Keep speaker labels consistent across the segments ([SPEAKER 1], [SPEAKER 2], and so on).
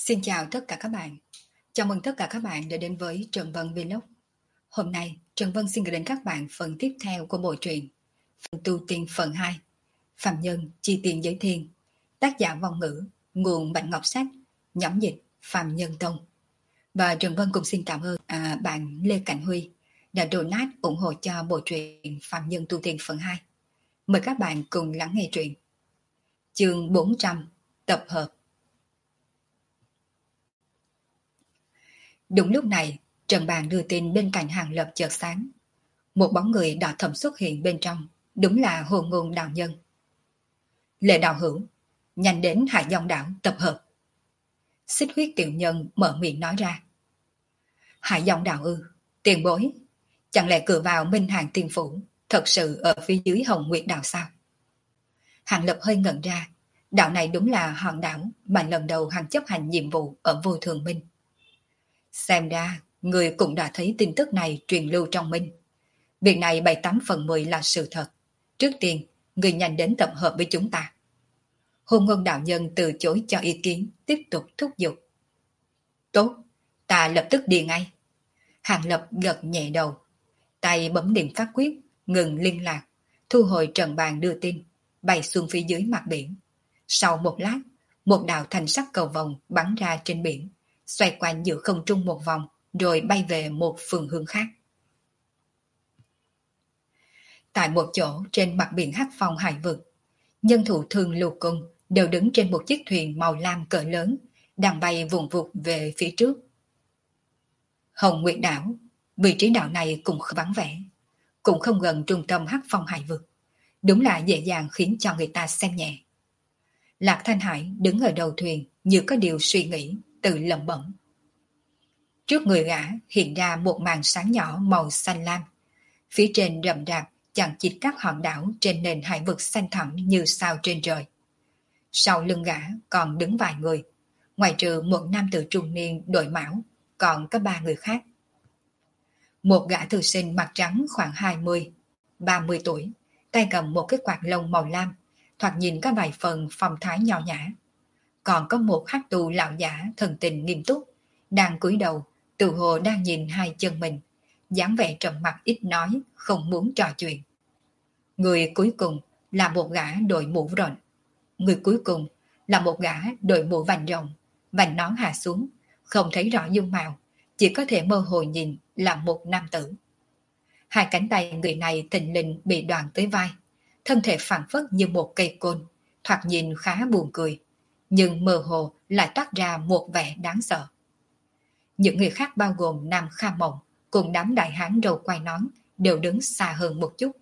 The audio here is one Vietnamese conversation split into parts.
[SPEAKER 1] Xin chào tất cả các bạn. Chào mừng tất cả các bạn đã đến với Trần Vân Vlog. Hôm nay, Trần Vân xin gửi đến các bạn phần tiếp theo của bộ truyện Phần Tu Tiên phần 2, Phàm Nhân Chi Tiền Giới Thiên, tác giả Vong Ngữ, nguồn Bạch Ngọc Sách, nhóm dịch Phàm Nhân Tông. Và Trần Vân cũng xin cảm ơn bạn Lê Cảnh Huy đã donate ủng hộ cho bộ truyện Phàm Nhân Tu Tiên phần 2. Mời các bạn cùng lắng nghe truyện. Chương 400, tập hợp. Đúng lúc này, trận bàn đưa tin bên cạnh Hàng Lập chợt sáng. Một bóng người đỏ thẫm xuất hiện bên trong, đúng là Hồ Ngôn đạo nhân. Lệ đạo hữu, nhanh đến Hải Dòng đảo tập hợp. Xích huyết tiểu nhân mở miệng nói ra. Hải Dòng đảo ư, tiền bối, chẳng lẽ cửa vào Minh Hàng Tiên Phủ thật sự ở phía dưới Hồng Nguyệt đảo sao? Hàng Lập hơi ngẩn ra, đảo này đúng là hòn đảo mà lần đầu hắn chấp hành nhiệm vụ ở Vô Thường Minh. Xem ra, người cũng đã thấy tin tức này truyền lưu trong Minh. Việc này 78/10 là sự thật. Trước tiên, người nhanh đến tập hợp với chúng ta. Hôn Ngôn đạo nhân từ chối cho ý kiến, tiếp tục thúc giục. Tốt, ta lập tức đi ngay. Hàng Lập gật nhẹ đầu. Tay bấm điểm phát quyết, ngừng liên lạc, thu hồi trận bàn đưa tin, bay xuống phía dưới mặt biển. Sau một lát, một đạo thành sắc cầu vồng bắn ra trên biển, xoay quanh giữa không trung một vòng, rồi bay về một phương hướng khác. Tại một chỗ trên mặt biển Hắc Phong hải vực, nhân thủ Thương Lưu Cung đều đứng trên một chiếc thuyền màu lam cỡ lớn, đang bay vùng vụt về phía trước. Hồng Nguyệt đảo, vị trí đảo này cũng vắng vẻ, cũng không gần trung tâm Hắc Phong hải vực, đúng là dễ dàng khiến cho người ta xem nhẹ. Lạc Thanh Hải đứng ở đầu thuyền như có điều suy nghĩ, tự lẩm bẩm. Trước người gã hiện ra một màn sáng nhỏ màu xanh lam. Phía trên rậm rạp chằng chịt các hòn đảo trên nền hải vực xanh thẳm như sao trên trời. Sau lưng gã còn đứng vài người, ngoài trừ một nam tử trung niên đội mão, còn có 3 người khác. Một gã thư sinh mặt trắng khoảng 20-30 tuổi, tay cầm một cái quạt lông màu lam, thoạt nhìn có vài phần phong thái nho nhã. Còn có một hắc tu lão giả thần tình nghiêm túc, đang cúi đầu, tự hồ đang nhìn hai chân mình, dáng vẻ trầm mặc ít nói, không muốn trò chuyện. Người cuối cùng là một gã đội mũ rộng. Người cuối cùng là một gã đội mũ vành rộng, vành nón hạ xuống, không thấy rõ dung mạo, chỉ có thể mơ hồ nhìn là một nam tử. Hai cánh tay người này thình lình bị đoạn tới vai, thân thể phảng phất như một cây côn, thoạt nhìn khá buồn cười, nhưng mơ hồ lại toát ra một vẻ đáng sợ. Những người khác bao gồm Nam Kha Mộng cùng đám đại hán râu quai nón đều đứng xa hơn một chút.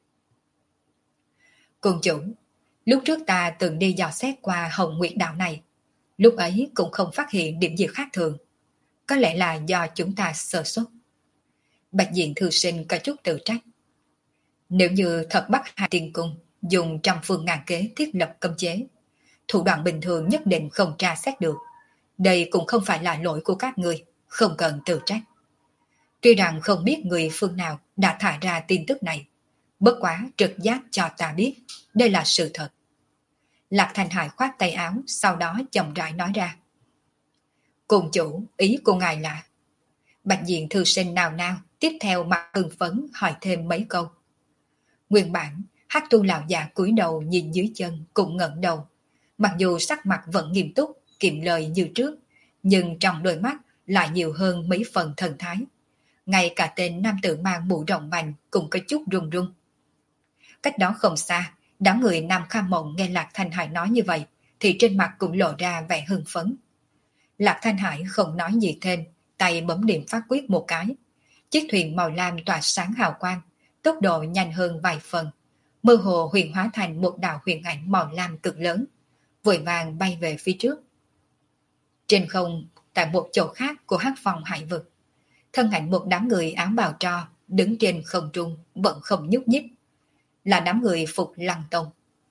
[SPEAKER 1] Cùng chủ, lúc trước ta từng đi dò xét qua Hồng Nguyệt đảo này, lúc ấy cũng không phát hiện điểm gì khác thường. Có lẽ là do chúng ta sơ suất. Bạch diện thư sinh có chút tự trách. Nếu như thật bắt Hai Tiên Cung dùng trăm phương ngàn kế thiết lập cấm chế, thủ đoạn bình thường nhất định không tra xét được. Đây cũng không phải là lỗi của các người, không cần tự trách. Tuy rằng không biết người phương nào đã thả ra tin tức này, bất quá trực giác cho ta biết, đây là sự thật. Lạc Thanh Hải khoát tay áo, sau đó chậm rãi nói ra. Cùng chủ, ý của ngài là... Bạch diện thư sinh nào nào, tiếp theo mặt hưng phấn hỏi thêm mấy câu. Nguyên bản, hắc tu lão già cúi đầu nhìn dưới chân cũng ngẩng đầu. Mặc dù sắc mặt vẫn nghiêm túc, kiệm lời như trước, nhưng trong đôi mắt lại nhiều hơn mấy phần thần thái. Ngay cả tên nam tử mang mũ rộng vành cũng có chút run run. Cách đó không xa, đám người Nam Kha Mộng nghe Lạc Thanh Hải nói như vậy, thì trên mặt cũng lộ ra vẻ hưng phấn. Lạc Thanh Hải không nói gì thêm, tay bấm điểm phát quyết một cái. Chiếc thuyền màu lam tỏa sáng hào quang, tốc độ nhanh hơn vài phần, mơ hồ huyền hóa thành một đạo huyền ảnh màu lam cực lớn, vội vàng bay về phía trước. Trên không, tại một chỗ khác của Hắc Phong hải vực, thân ảnh một đám người áo bào tro đứng trên không trung vẫn không nhúc nhích, là đám người Phục Lăng Tông.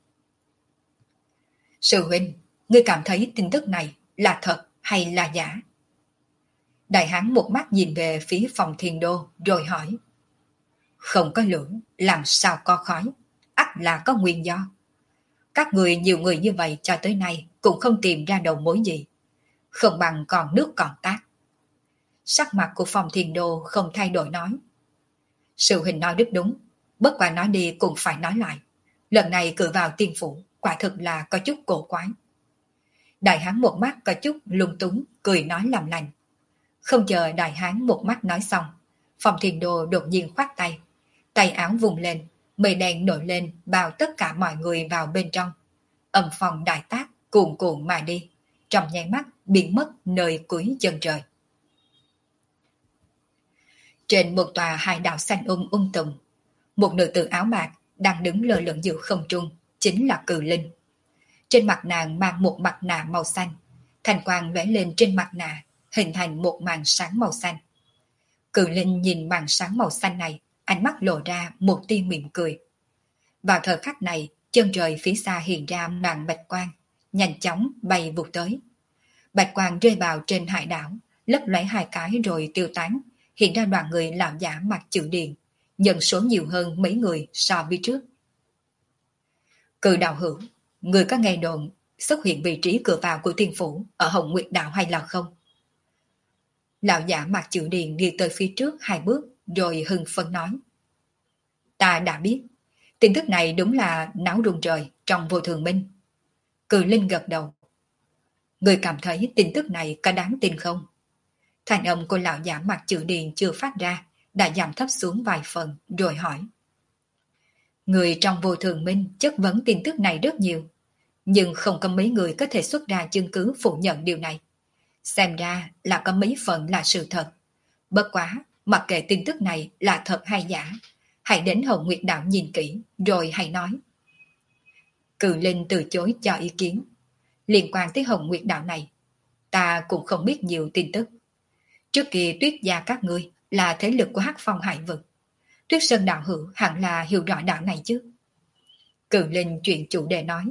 [SPEAKER 1] Sư huynh, ngươi cảm thấy tin tức này là thật hay là giả? Đại hán một mắt nhìn về phía phòng Thiên Đô rồi hỏi. Không có lửa, làm sao có khói? Ắt là có nguyên do. Các người nhiều người như vậy cho tới nay cũng không tìm ra đầu mối gì. không bằng còn nước còn tát. Sắc mặt của Phong Thiên Đô không thay đổi nói. Sư huynh nói rất đúng, bất quả nói đi cũng phải nói lại. Lần này cử vào tiên phủ, quả thực là có chút cổ quái. Đại hán một mắt có chút lung túng, cười nói làm lành. Không chờ đại hán một mắt nói xong, Phong Thiên Đô đột nhiên khoát tay. Tay áo vùng lên, mây đen nổi lên bao tất cả mọi người vào bên trong. Âm phong đại tác, cuồn cuộn mà đi, trong nháy mắt biến mất nơi cuối chân trời. Trên một tòa hải đảo xanh tùm, một nữ tử áo bạc đang đứng lơ lửng giữa không trung, chính là Cự Linh. Trên mặt nàng mang một mặt nạ màu xanh, thanh quang lóe lên trên mặt nạ, hình thành một màn sáng màu xanh. Cự Linh nhìn màn sáng màu xanh này, ánh mắt lộ ra một tia mỉm cười. Vào thời khắc này, chân trời phía xa hiện ra màn bạch quang, nhanh chóng bay vụt tới. Bạch quang rơi vào trên hải đảo, lấp lóe hai cái rồi tiêu tán, hiện ra đoàn người lão giả mặc chữ điền, nhân số nhiều hơn mấy người so với trước. Cự đạo hữu, người có nghe đồn xuất hiện vị trí cửa vào của thiên phủ ở Hồng Nguyệt Đạo hay là không? Lão giả mặc chữ điền đi tới phía trước 2 bước rồi hưng phấn nói. Ta đã biết, tin tức này đúng là náo rung trời trong vô thường minh. Cự Linh gật đầu. Người cảm thấy tin tức này có đáng tin không? Thanh âm của lão giả mặc chữ điền chưa phát ra, đã giảm thấp xuống vài phần rồi hỏi. Người trong vô thường minh chất vấn tin tức này rất nhiều, nhưng không có mấy người có thể xuất ra chứng cứ phủ nhận điều này. Xem ra là có mấy phần là sự thật. Bất quá, mặc kệ tin tức này là thật hay giả, hãy đến Hồng Nguyệt Đạo nhìn kỹ rồi hãy nói. Cự Linh từ chối cho ý kiến. Liên quan tới Hồng Nguyệt Đạo này, ta cũng không biết nhiều tin tức. Trước kia Tuyết gia các ngươi là thế lực của Hắc Phong Hải vực. Tuyết Sơn đạo hữu hẳn là hiểu rõ đạo này chứ. Cự Linh chuyển chủ đề nói.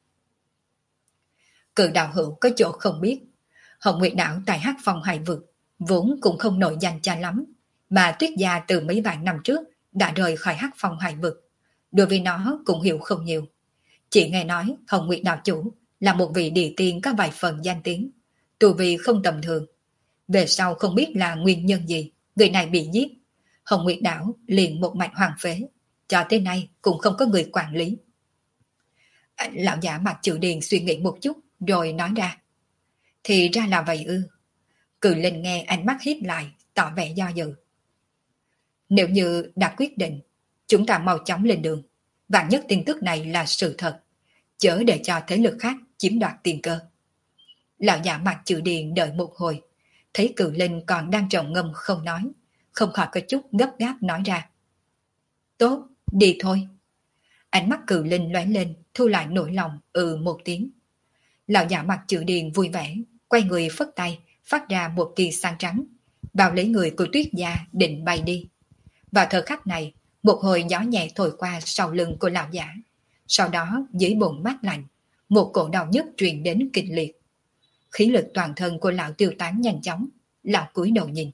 [SPEAKER 1] Cự đạo hữu có chỗ không biết. Hồng Nguyệt Đạo tại Hắc Phong Hải vực vốn cũng không nổi danh cha lắm, mà Tuyết gia từ mấy vạn năm trước đã rời khỏi Hắc Phong Hải vực. Đối với nó cũng hiểu không nhiều. Chỉ nghe nói Hồng Nguyệt Đạo chủ là một vị địa tiên có vài phần danh tiếng, tu vi không tầm thường. Về sau không biết là nguyên nhân gì, người này bị giết. Hồng Nguyệt Đảo liền một mạch hoàng phế, cho tới nay cũng không có người quản lý. Lão giả mặt chữ điền suy nghĩ một chút rồi nói ra. Thì ra là vậy ư. Cự Linh nghe ánh mắt híp lại, tỏ vẻ do dự. Nếu như đã quyết định, chúng ta mau chóng lên đường. Vạn nhất tin tức này là sự thật, chớ để cho thế lực khác chiếm đoạt tiền cơ. Lão giả mặt chữ điền đợi một hồi, thấy Cự Linh còn đang trầm ngâm không nói, không khỏi có chút gấp gáp nói ra. Tốt, đi thôi. Ánh mắt Cự Linh lóe lên, thu lại nỗi lòng, một tiếng. Lão giả mặt chữ điền vui vẻ, quay người phất tay, phát ra một kỳ sáng trắng, bao lấy người của Tuyết gia định bay đi. Vào thời khắc này, một hồi gió nhẹ thổi qua sau lưng của lão giả. Sau đó dưới bụng mát lạnh, một cổ đau nhức truyền đến kịch liệt. Khí lực toàn thân của lão tiêu tán nhanh chóng, lão cúi đầu nhìn.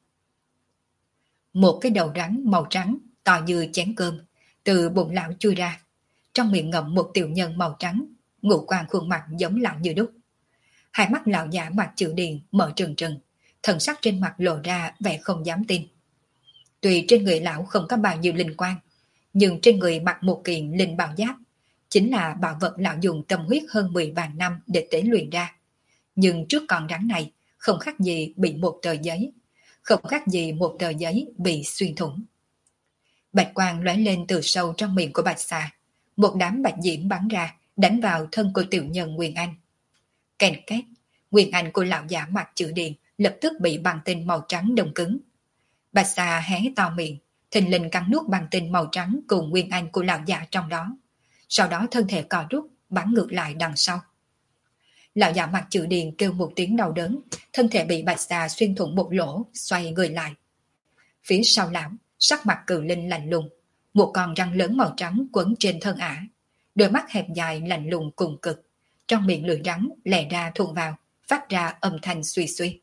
[SPEAKER 1] Một cái đầu rắn màu trắng, to như chén cơm, từ bụng lão chui ra. Trong miệng ngậm một tiểu nhân màu trắng, ngũ quan khuôn mặt giống lão như đúc. Hai mắt lão giả mặt chữ điền mở trừng trừng, thần sắc trên mặt lộ ra vẻ không dám tin. Tuy trên người lão không có bao nhiêu linh quan, nhưng trên người mặc một kiện linh bào giáp, chính là bảo vật lão dùng tâm huyết hơn 10 vạn năm để tế luyện ra. Nhưng trước con rắn này, không khác gì bị một tờ giấy, không khác gì một tờ giấy bị xuyên thủng. Bạch quang lóe lên từ sâu trong miệng của bạch xà, một đám bạch diễm bắn ra, đánh vào thân của tiểu nhân Nguyên Anh. Kèn két, Nguyên Anh của lão giả mặt chữ điền lập tức bị băng tinh màu trắng đông cứng. Bạch xà hé to miệng, thình lình cắn nuốt băng tinh màu trắng cùng Nguyên Anh của lão giả trong đó. Sau đó thân thể co rút, bắn ngược lại đằng sau. Lão giả mặt chữ điền kêu một tiếng đau đớn, thân thể bị bạch xà xuyên thủng một lỗ, xoay người lại. Phía sau lão, sắc mặt Cự Linh lạnh lùng, một con răng lớn màu trắng quấn trên thân ả, đôi mắt hẹp dài lạnh lùng cùng cực, trong miệng lưỡi rắn lè ra thuận vào, phát ra âm thanh suy suy.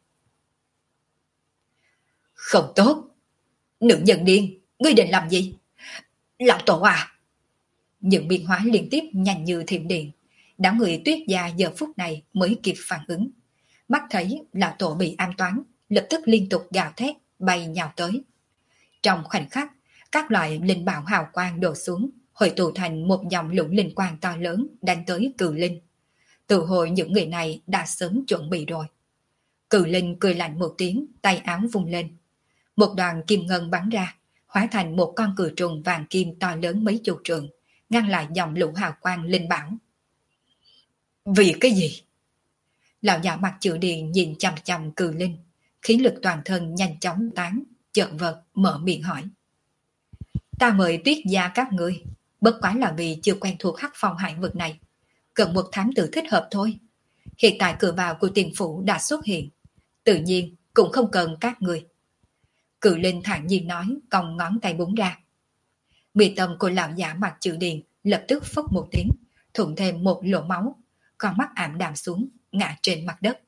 [SPEAKER 1] Không tốt! Nữ nhân điên, ngươi định làm gì? Lão tổ à! Những biến hóa liên tiếp nhanh như thiểm điện, đám người Tuyết gia giờ phút này mới kịp phản ứng. mắt thấy lão tổ bị an toán, lập tức liên tục gào thét, bay nhào tới. Trong khoảnh khắc, các loại linh bảo hào quang đổ xuống, hội tụ thành một dòng lũ linh quang to lớn đánh tới Cự Linh. Từ hồi những người này đã sớm chuẩn bị rồi. Cự Linh cười lạnh một tiếng, tay áo vung lên. Một đoàn kim ngân bắn ra, hóa thành một con cự trùng vàng kim to lớn mấy chục trượng, ngăn lại dòng lũ hào quang linh bảo. Vì cái gì? Lão già mặt chữ điền nhìn chằm chằm Cự Linh, khí lực toàn thân nhanh chóng tán, chợt vật mở miệng hỏi. Ta mời Tuyết gia các ngươi, bất quá là vì chưa quen thuộc hắc phong hải vực này, cần một thám tử thích hợp thôi. Hiện tại cửa vào của tiền phủ đã xuất hiện, tự nhiên cũng không cần các người. Cự Linh thản nhiên nói, cong ngón tay búng ra. Mi tâm của lão giả mặt chữ điền lập tức phốc một tiếng, thủng thêm một lỗ máu, con mắt ảm đạm xuống, ngã trên mặt đất.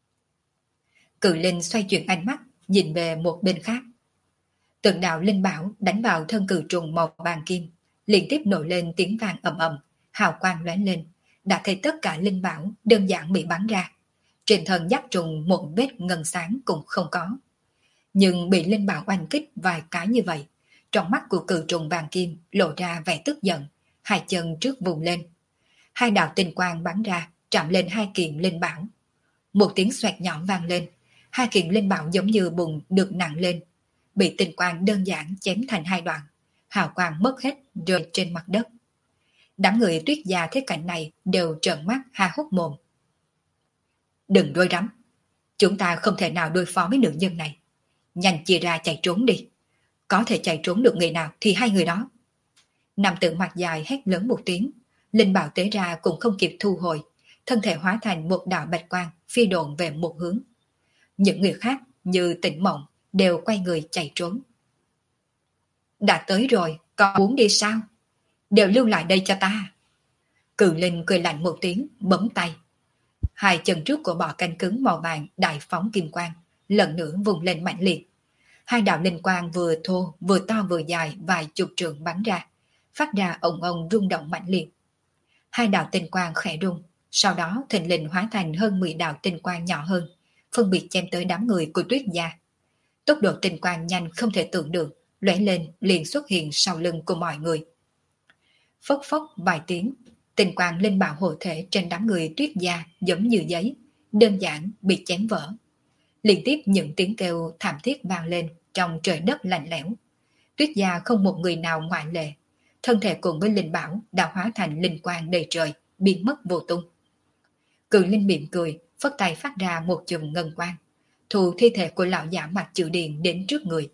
[SPEAKER 1] Cự Linh xoay chuyển ánh mắt, nhìn về một bên khác. Từng đạo linh bảo đánh vào thân cự trùng màu vàng kim, liên tiếp nổi lên tiếng vang ầm ầm, hào quang lóe lên, đã thấy tất cả linh bảo đơn giản bị bắn ra. Trên thân giáp trùng một vết ngân sáng cũng không có. Nhưng bị linh bảo oanh kích vài cái như vậy, trong mắt của cự trùng vàng kim lộ ra vẻ tức giận, hai chân trước vùng lên. Hai đạo tinh quang bắn ra, chạm lên hai kiện linh bảo. Một tiếng xoẹt nhỏ vang lên, hai kiện linh bảo giống như bùn được nặng lên, bị tinh quang đơn giản chém thành hai đoạn, hào quang mất hết rơi trên mặt đất. Đám người Tuyết gia thấy cảnh này đều trợn mắt há hốc mồm. Đừng rối rắm, chúng ta không thể nào đối phó với nữ nhân này. Nhanh chia ra chạy trốn đi. Có thể chạy trốn được người nào thì hai người đó. Nam tử mặt dài hét lớn một tiếng, linh bảo tế ra cũng không kịp thu hồi, thân thể hóa thành một đạo bạch quang phi độn về một hướng. Những người khác như tỉnh mộng đều quay người chạy trốn. Đã tới rồi, còn muốn đi sao? Đều lưu lại đây cho ta. Cự Linh cười lạnh một tiếng, bấm tay. Hai chân trước của bọ canh cứng màu vàng đại phóng kim quang, lần nữa vùng lên mạnh liệt. Hai đạo linh quang vừa thô, vừa to vừa dài vài chục trượng bắn ra, phát ra ồng ồng rung động mạnh liệt. Hai đạo tinh quang khẽ rung, sau đó thình lình hóa thành hơn 10 đạo tinh quang nhỏ hơn, phân biệt chém tới đám người của Tuyết gia. Tốc độ tinh quang nhanh không thể tưởng được, lóe lên liền xuất hiện sau lưng của mọi người. Phốc phốc vài tiếng, tinh quang linh bảo hộ thể trên đám người Tuyết gia giống như giấy, đơn giản bị chém vỡ. Liên tiếp những tiếng kêu thảm thiết vang lên trong trời đất lạnh lẽo. Tuyết gia không một người nào ngoại lệ, thân thể cùng với linh bảo đã hóa thành linh quang đầy trời, biến mất vô tung. Cự Linh mỉm cười, phất tay phát ra một chùm ngân quang, thu thi thể của lão giả mặt chữ điền đến trước người.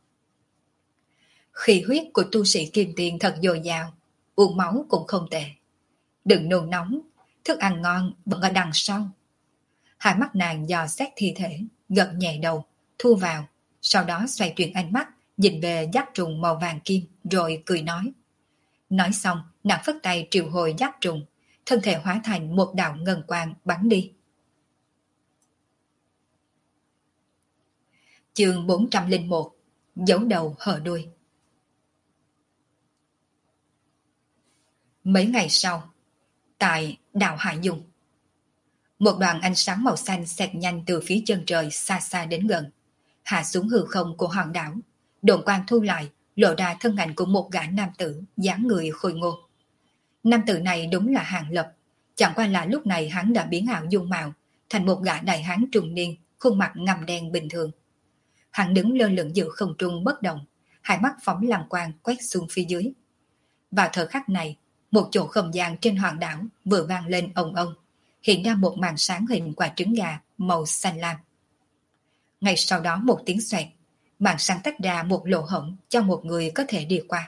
[SPEAKER 1] Khí huyết của tu sĩ kim tiền thật dồi dào, uống máu cũng không tệ. Đừng nôn nóng, thức ăn ngon vẫn ở đằng sau. Hai mắt nàng dò xét thi thể, gật nhẹ đầu, thu vào, sau đó xoay chuyển ánh mắt, nhìn về giáp trùng màu vàng kim, rồi cười nói. Nói xong, nàng phất tay triệu hồi giáp trùng, thân thể hóa thành một đạo ngân quang bắn đi. Chương 401, giấu đầu hở đuôi. Mấy ngày sau, tại đảo Hải Dung, một đoàn ánh sáng màu xanh xẹt nhanh từ phía chân trời xa xa đến gần, hạ xuống hư không của hòn đảo. Độn quang thu lại, lộ ra thân ảnh của một gã nam tử dáng người khôi ngô. Nam tử này đúng là Hàng Lập, chẳng qua là lúc này hắn đã biến ảo dung mạo thành một gã đại hán trung niên, khuôn mặt ngăm đen bình thường. Hắn đứng lơ lửng giữa không trung bất động, hai mắt phóng lăng quang quét xuống phía dưới. Vào thời khắc này, một chỗ không gian trên hòn đảo vừa vang lên ong ong, hiện ra một màn sáng hình quả trứng gà màu xanh lam. Ngay sau đó một tiếng xoẹt, màn sáng tách ra một lỗ hổng cho một người có thể đi qua.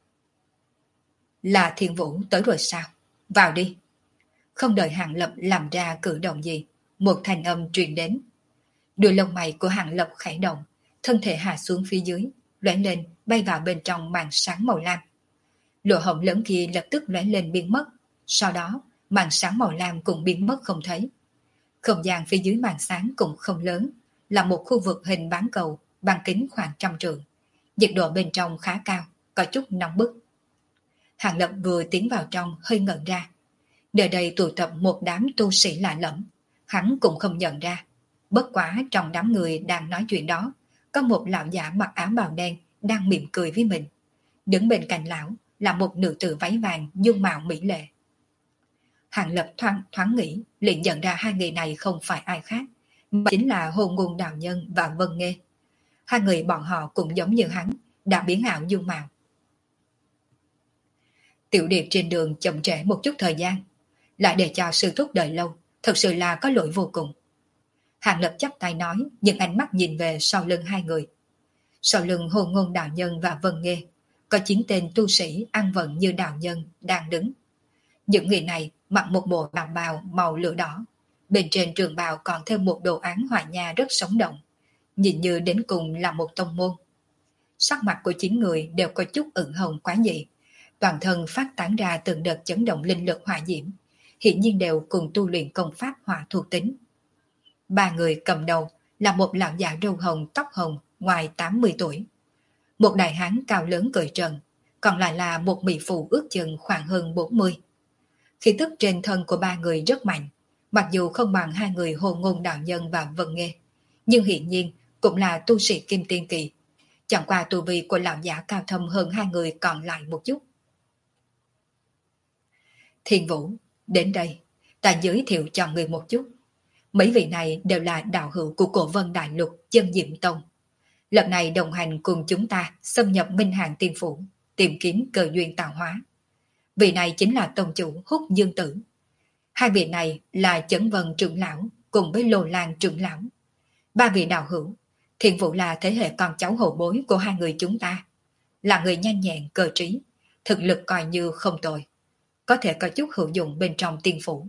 [SPEAKER 1] Là Thiên Vũ tới rồi sao? Vào đi. Không đợi Hàng Lập làm ra cử động gì, một thanh âm truyền đến. Đuôi lông mày của Hàng Lập khẽ động, thân thể hạ xuống phía dưới, lóe lên bay vào bên trong màn sáng màu lam. Lỗ hổng lớn kia lập tức lóe lên biến mất, sau đó màn sáng màu lam cũng biến mất không thấy. Không gian phía dưới màn sáng cũng không lớn, là một khu vực hình bán cầu, bán kính khoảng 100 trượng. Nhiệt độ bên trong khá cao, có chút nóng bức. Hàng Lập vừa tiến vào trong hơi ngẩn ra. Nơi đây tụ tập một đám tu sĩ lạ lẫm, hắn cũng không nhận ra, Bất quá trong đám người đang nói chuyện đó, có một lão giả mặc áo bào đen đang mỉm cười với mình. Đứng bên cạnh lão là một nữ tử váy vàng dung mạo mỹ lệ. Hàng Lập thoáng nghĩ, liền nhận ra hai người này không phải ai khác, mà chính là Hồ Ngôn Đạo Nhân và Vân Nghê. Hai người bọn họ cũng giống như hắn, đã biến ảo dung mạo. Tiểu Điệp trên đường chậm trễ một chút thời gian, lại để cho sư thúc đợi lâu, thật sự là có lỗi vô cùng. Hàng Lập chắp tay nói, nhưng ánh mắt nhìn về sau lưng hai người. Sau lưng Hồ Ngôn Đạo Nhân và Vân Nghê, có 9 tên tu sĩ ăn vận như đạo nhân đang đứng. Những người này mặc một bộ đạo bào màu lửa đỏ, bên trên trường bào còn thêm một đồ án họa nha rất sống động, nhìn như đến cùng là một tông môn. Sắc mặt của 9 người đều có chút ửng hồng quá dị, toàn thân phát tán ra từng đợt chấn động linh lực hỏa diễm, hiển nhiên đều cùng tu luyện công pháp hỏa thuộc tính. 3 người cầm đầu là một lão già râu hồng tóc hồng ngoài 80 tuổi, một đại hán cao lớn cởi trần, còn lại là một mỹ phụ ước chừng khoảng hơn 40. Khí tức trên thân của 3 người rất mạnh, mặc dù không bằng hai người Hồ Ngôn Đạo Nhân và Vân Nghê, nhưng hiển nhiên cũng là tu sĩ kim tiên kỳ. Chẳng qua tu vi của lão giả cao thâm hơn hai người còn lại một chút. Thiên Vũ, đến đây, ta giới thiệu cho người một chút. Mấy vị này đều là đạo hữu của Cổ Vân Đại Lục Chân Diệm Tông. Lần này đồng hành cùng chúng ta xâm nhập Minh Hàng Tiên Phủ, tìm kiếm cơ duyên tạo hóa. Vị này chính là tông chủ Húc Dương Tử. Hai vị này là Chấn Vân trưởng lão cùng với Lô Lan trưởng lão. 3 vị đạo hữu, Thiên Vũ là thế hệ con cháu hậu bối của hai người chúng ta. Là người nhanh nhẹn cơ trí, thực lực coi như không tồi, có thể có chút hữu dụng bên trong tiên phủ.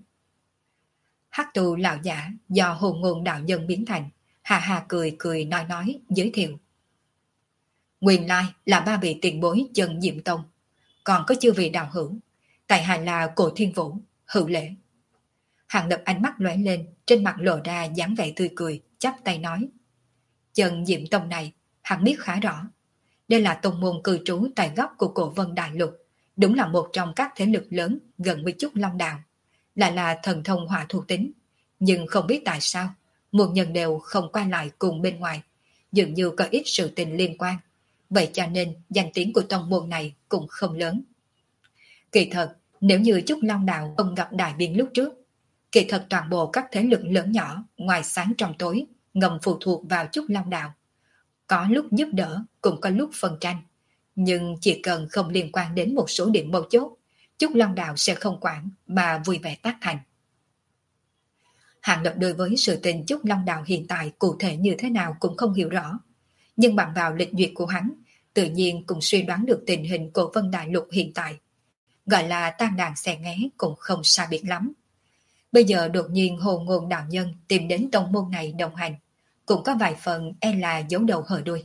[SPEAKER 1] Hắc tu lão giả do Hồ Ngôn Đạo Nhân biến thành, hà hà cười cười nói giới thiệu. Nguyên lai là 3 vị tiền bối Chân Diệm Tông, còn có chư vị đạo hữu, tại hạ là Cổ Thiên Vũ, Hữu Lễ. Hàng Lập ánh mắt lóe lên, trên mặt lộ ra dáng vẻ tươi cười, chắp tay nói. Chân Diệm Tông này, hắn biết khá rõ. Đây là tông môn cư trú tại góc của Cổ Vân Đại Lục, đúng là một trong các thế lực lớn gần với Trúc Long Đạo, lại là thần thông hỏa thuộc tính. Nhưng không biết tại sao, muôn nhân đều không qua lại cùng bên ngoài, dường như có ít sự tình liên quan. Vậy cho nên danh tiếng của tông môn này cũng không lớn. Kỳ thật, nếu như Trúc Long Đạo không gặp đại biến lúc trước, kỳ thật toàn bộ các thế lực lớn nhỏ ngoài sáng trong tối ngầm phụ thuộc vào Trúc Long Đạo. Có lúc giúp đỡ, cũng có lúc phân tranh. Nhưng chỉ cần không liên quan đến một số điểm mấu chốt, Trúc Long Đạo sẽ không quản mà vui vẻ tác thành. Hàng Lập đối với sự tình Trúc Long Đạo hiện tại cụ thể như thế nào cũng không hiểu rõ. Nhưng bằng vào lịch duyệt của hắn, tự nhiên cũng suy đoán được tình hình Cổ Vân Đại Lục hiện tại. Gọi là tan đàn xẻ nghé cũng không xa biệt lắm. Bây giờ đột nhiên Hồ Ngôn Đạo Nhân tìm đến tông môn này đồng hành, cũng có vài phần e là giấu đầu hở đuôi.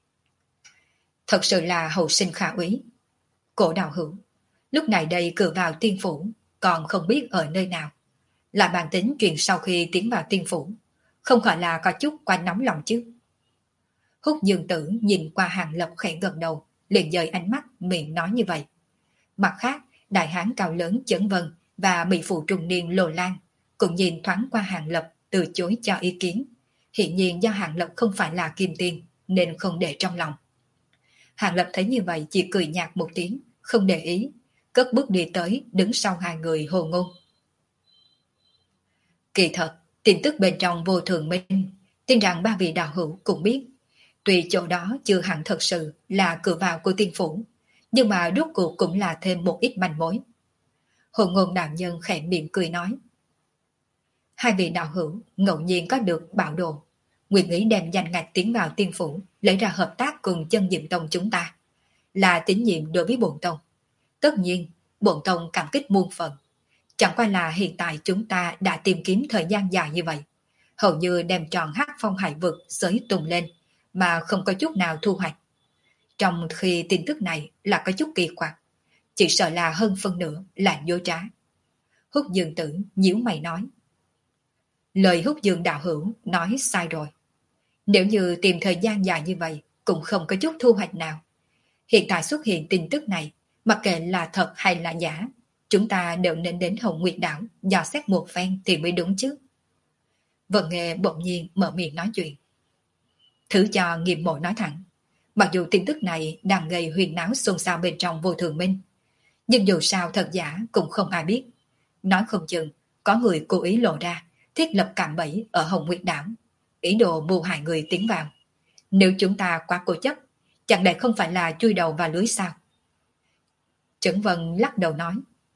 [SPEAKER 1] Thật sự là hậu sinh khả úy. Cổ đạo hữu, lúc này đây cửa vào tiên phủ, còn không biết ở nơi nào. Lại bàn tính chuyện sau khi tiến vào tiên phủ, không phải là có chút quá nóng lòng chứ. Húc Dương Tử nhìn qua Hàng Lập khẽ gật đầu, liền dời ánh mắt miệng nói như vậy. Mặt khác, đại hán cao lớn Chấn Vân và mỹ phụ trung niên Lô Lan cũng nhìn thoáng qua Hàng Lập từ chối cho ý kiến. Hiện nhiên do Hàng Lập không phải là kim tiên nên không để trong lòng. Hàng Lập thấy như vậy chỉ cười nhạt một tiếng, không để ý, cất bước đi tới đứng sau hai người Hồ Ngôn. Kỳ thật, tin tức bên trong vô thường minh, tin rằng 3 vị đạo hữu cũng biết. Tuy chỗ đó chưa hẳn thật sự là cửa vào của tiên phủ, nhưng mà rốt cuộc cũng là thêm một ít manh mối. Hồ Ngôn đạo nhân khẽ miệng cười nói. 2 vị đạo hữu ngẫu nhiên có được bảo đồ, nguyện ý đem danh ngạch tiến vào tiên phủ, lấy ra hợp tác cùng Chân Diệm Tông chúng ta, là tín nhiệm đối với bổn tông. Tất nhiên, bổn tông cảm kích muôn phần. Chẳng qua là hiện tại chúng ta đã tìm kiếm thời gian dài như vậy, hầu như đem tròn Hắc Phong Hải vực xới tung lên, mà không có chút nào thu hoạch. Trong khi tin tức này là có chút kỳ quặc, chỉ sợ là hơn phân nửa là dối trá. Húc Dương Tử nhíu mày nói. Lời Húc Dương đạo hữu nói sai rồi. Nếu như tìm thời gian dài như vậy cũng không có chút thu hoạch nào. Hiện tại xuất hiện tin tức này, mặc kệ là thật hay là giả, chúng ta đều nên đến Hồng Nguyệt Đảo dò xét một phen thì mới đúng chứ. Vân Nghê bỗng nhiên mở miệng nói chuyện. Thử cho Nghiêm Mộ nói thẳng. Mặc dù tin tức này đang gây huyên náo xôn xao bên trong Vô Thường Minh, nhưng dù sao thật giả cũng không ai biết. Nói không chừng có người cố ý lộ ra, thiết lập cạm bẫy ở Hồng Nguyệt Đảo, ý đồ mưu hại người tiến vào. Nếu chúng ta quá cố chấp, chẳng lẽ không phải là chui đầu vào lưới sao? Trấn Vân lắc đầu nói.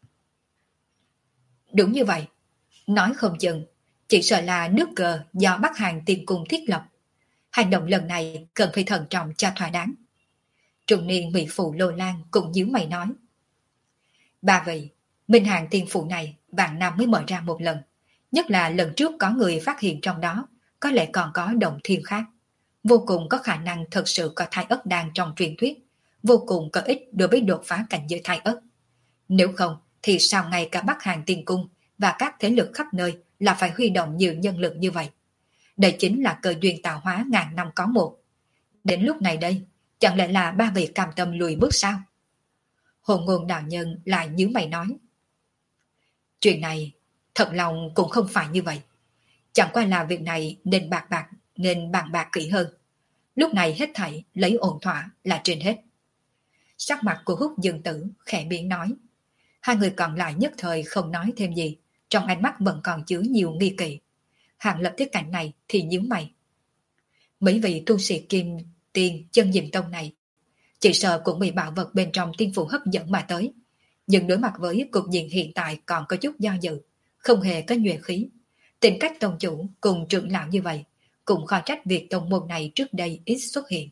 [SPEAKER 1] Đúng như vậy, nói không chừng, chỉ sợ là nước cờ do Bắc Hàn Tiên Cung thiết lập. Hành động lần này cần phải thận trọng cho thỏa đáng. Trung niên Mỹ Phụ Lô Lan cũng nhíu mày nói. Ba vị, Minh Hàn Tiên Phụ này vạn năm mới mở ra một lần. Nhất là lần trước có người phát hiện trong đó, có lẽ còn có động thiên khác. Vô cùng có khả năng thật sự có thai ất đang trong truyền thuyết, vô cùng có ích đối với đột phá cảnh giới thai ất. Nếu không, thì sao ngay cả Bắc Hàn Tiên Cung và các thế lực khắp nơi là phải huy động nhiều nhân lực như vậy? Đây chính là cơ duyên tạo hóa ngàn năm có một. Đến lúc này đây, chẳng lẽ là ba vị cam tâm lùi bước sao? Hồ Ngôn đạo nhân lại nhíu mày nói. Chuyện này, thật lòng cũng không phải như vậy. Chẳng qua là việc này nên bàn bạc kỹ hơn. Lúc này hết thảy lấy ổn thỏa là trên hết. Sắc mặt của Húc Dương Tử khẽ miệng nói. Hai người còn lại nhất thời không nói thêm gì, trong ánh mắt vẫn còn chứa nhiều nghi kỵ. Hàng Lập thấy cảnh này thì nhíu mày. Mấy vị tu sĩ Kim Tiên Chân Diệm Tông này chỉ sợ cũng bị bảo vật bên trong tiên phủ hấp dẫn mà tới. Nhưng đối mặt với cục diện hiện tại còn có chút do dự, không hề có nhuệ khí. Tính cách tông chủ cùng trưởng lão như vậy, cũng khó trách việc tông môn này trước đây ít xuất hiện.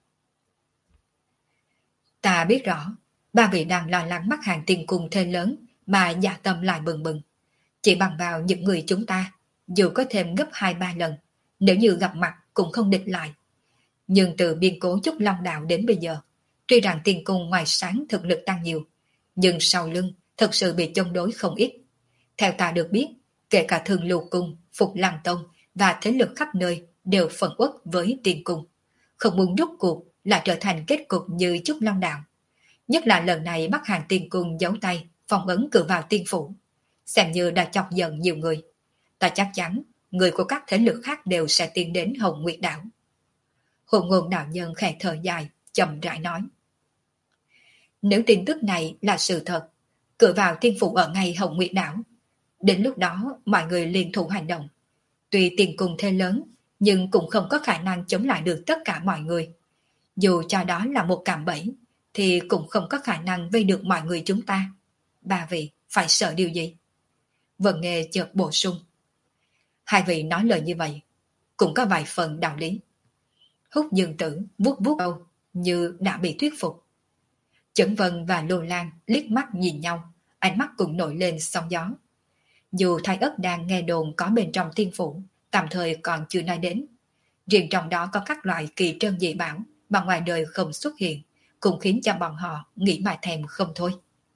[SPEAKER 1] Ta biết rõ, ba vị đang lo lắng mắc hàng tiền cùng thê lớn mà dạ tâm lại bừng bừng. Chỉ bằng vào những người chúng ta, dù có thêm gấp 2-3 lần, nếu như gặp mặt cũng không địch lại. Nhưng từ biên cố Trúc Long Đạo đến bây giờ, tuy rằng tiền cung ngoài sáng thực lực tăng nhiều, nhưng sau lưng thật sự bị chống đối không ít. Theo ta được biết, kể cả Thường Lưu Cung, Phục Lăng Tông và thế lực khắp nơi đều phẫn uất với tiền cung. Không muốn rút cuộc là trở thành kết cục như Trúc Long Đạo. Nhất là lần này Bắc Hàn Tiên Cung giấu tay, phong ấn cử vào tiên phủ. Xem như đã chọc giận nhiều người. Ta chắc chắn, người của các thế lực khác đều sẽ tiến đến Hồng Nguyệt Đảo. Hồ Ngôn đạo nhân khẽ thở dài, chậm rãi nói. Nếu tin tức này là sự thật, cử vào tiên phủ ở ngay Hồng Nguyệt Đảo. Đến lúc đó mọi người liên thủ hành động. Tuy tiền cung thế lớn, nhưng cũng không có khả năng chống lại được tất cả mọi người. Dù cho đó là một cạm bẫy, thì cũng không có khả năng vây được mọi người chúng ta. Ba vị phải sợ điều gì? Vân Nghê chợt bổ sung. Hai vị nói lời như vậy, cũng có vài phần đạo lý. Húc Dương Tử vuốt vuốt đầu như đã bị thuyết phục. Chẩn Vân và Lô Lan liếc mắt nhìn nhau, ánh mắt cũng nổi lên sóng gió. Dù Thái Ất đang nghe đồn có bên trong tiên phủ, tạm thời còn chưa nói đến. Riêng trong đó có các loại kỳ trân dị bảo mà ngoài đời không xuất hiện, cũng khiến cho bọn họ nghĩ mà thèm không thôi.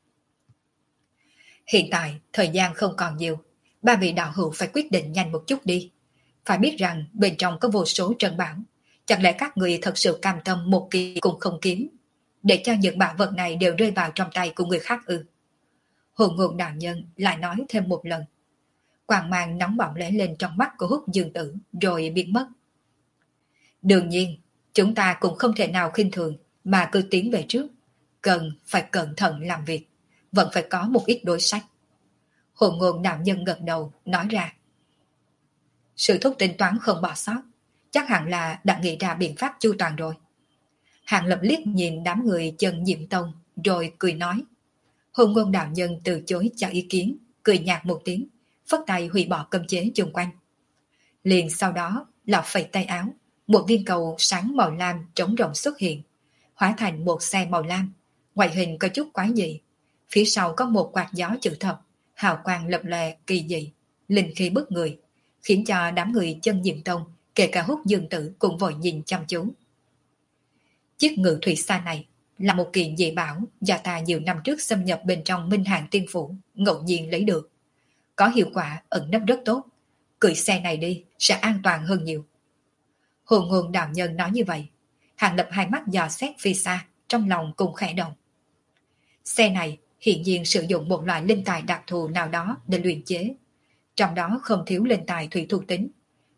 [SPEAKER 1] Hiện tại, thời gian không còn nhiều. Ba vị đạo hữu phải quyết định nhanh một chút đi. Phải biết rằng bên trong có vô số trân bảo. Chẳng lẽ các người thật sự cam tâm một kỳ cũng không kiếm, để cho những bảo vật này đều rơi vào trong tay của người khác ư? Hồ Ngôn đạo nhân lại nói thêm một lần. Quang mang nóng bỏng lóe lên trong mắt của Húc Dương Tử rồi biến mất. Đương nhiên, chúng ta cũng không thể nào khinh thường mà cứ tiến về trước. Cần phải cẩn thận làm việc, vẫn phải có một ít đối sách. Hồ Ngôn đạo nhân gật đầu nói ra. Sự thúc tính toán không bỏ sót, chắc hẳn là đã nghĩ ra biện pháp chu toàn rồi. Hàng Lập liếc nhìn đám người Chân Diệm Tông rồi cười nói. Hồ Ngôn đạo nhân từ chối cho ý kiến, cười nhạt một tiếng, phất tay hủy bỏ cấm chế chung quanh. Liền sau đó là phẩy tay áo, một viên cầu sáng màu lam trống rộng xuất hiện, hóa thành một xe màu lam, ngoại hình có chút quái dị. Phía sau có một quạt gió chữ thập, hào quang lập lòe kỳ dị, linh khí bức người, khiến cho đám người Chân Diệm Tông, kể cả Húc Dương Tử cũng vội nhìn chăm chú. Chiếc ngự thủy xa này là một kiện dị bảo do ta nhiều năm trước xâm nhập bên trong Minh Hàn Tiên Phủ, ngẫu nhiên lấy được. Có hiệu quả ẩn nấp rất tốt, cưỡi xe này đi sẽ an toàn hơn nhiều. Hồ Ngôn đạo nhân nói như vậy, Hàng Lập hai mắt dò xét phía xa, trong lòng cùng khẽ động. Xe này hiện nhiên sử dụng một loại linh tài đặc thù nào đó để luyện chế, trong đó không thiếu linh tài thủy thuộc tính,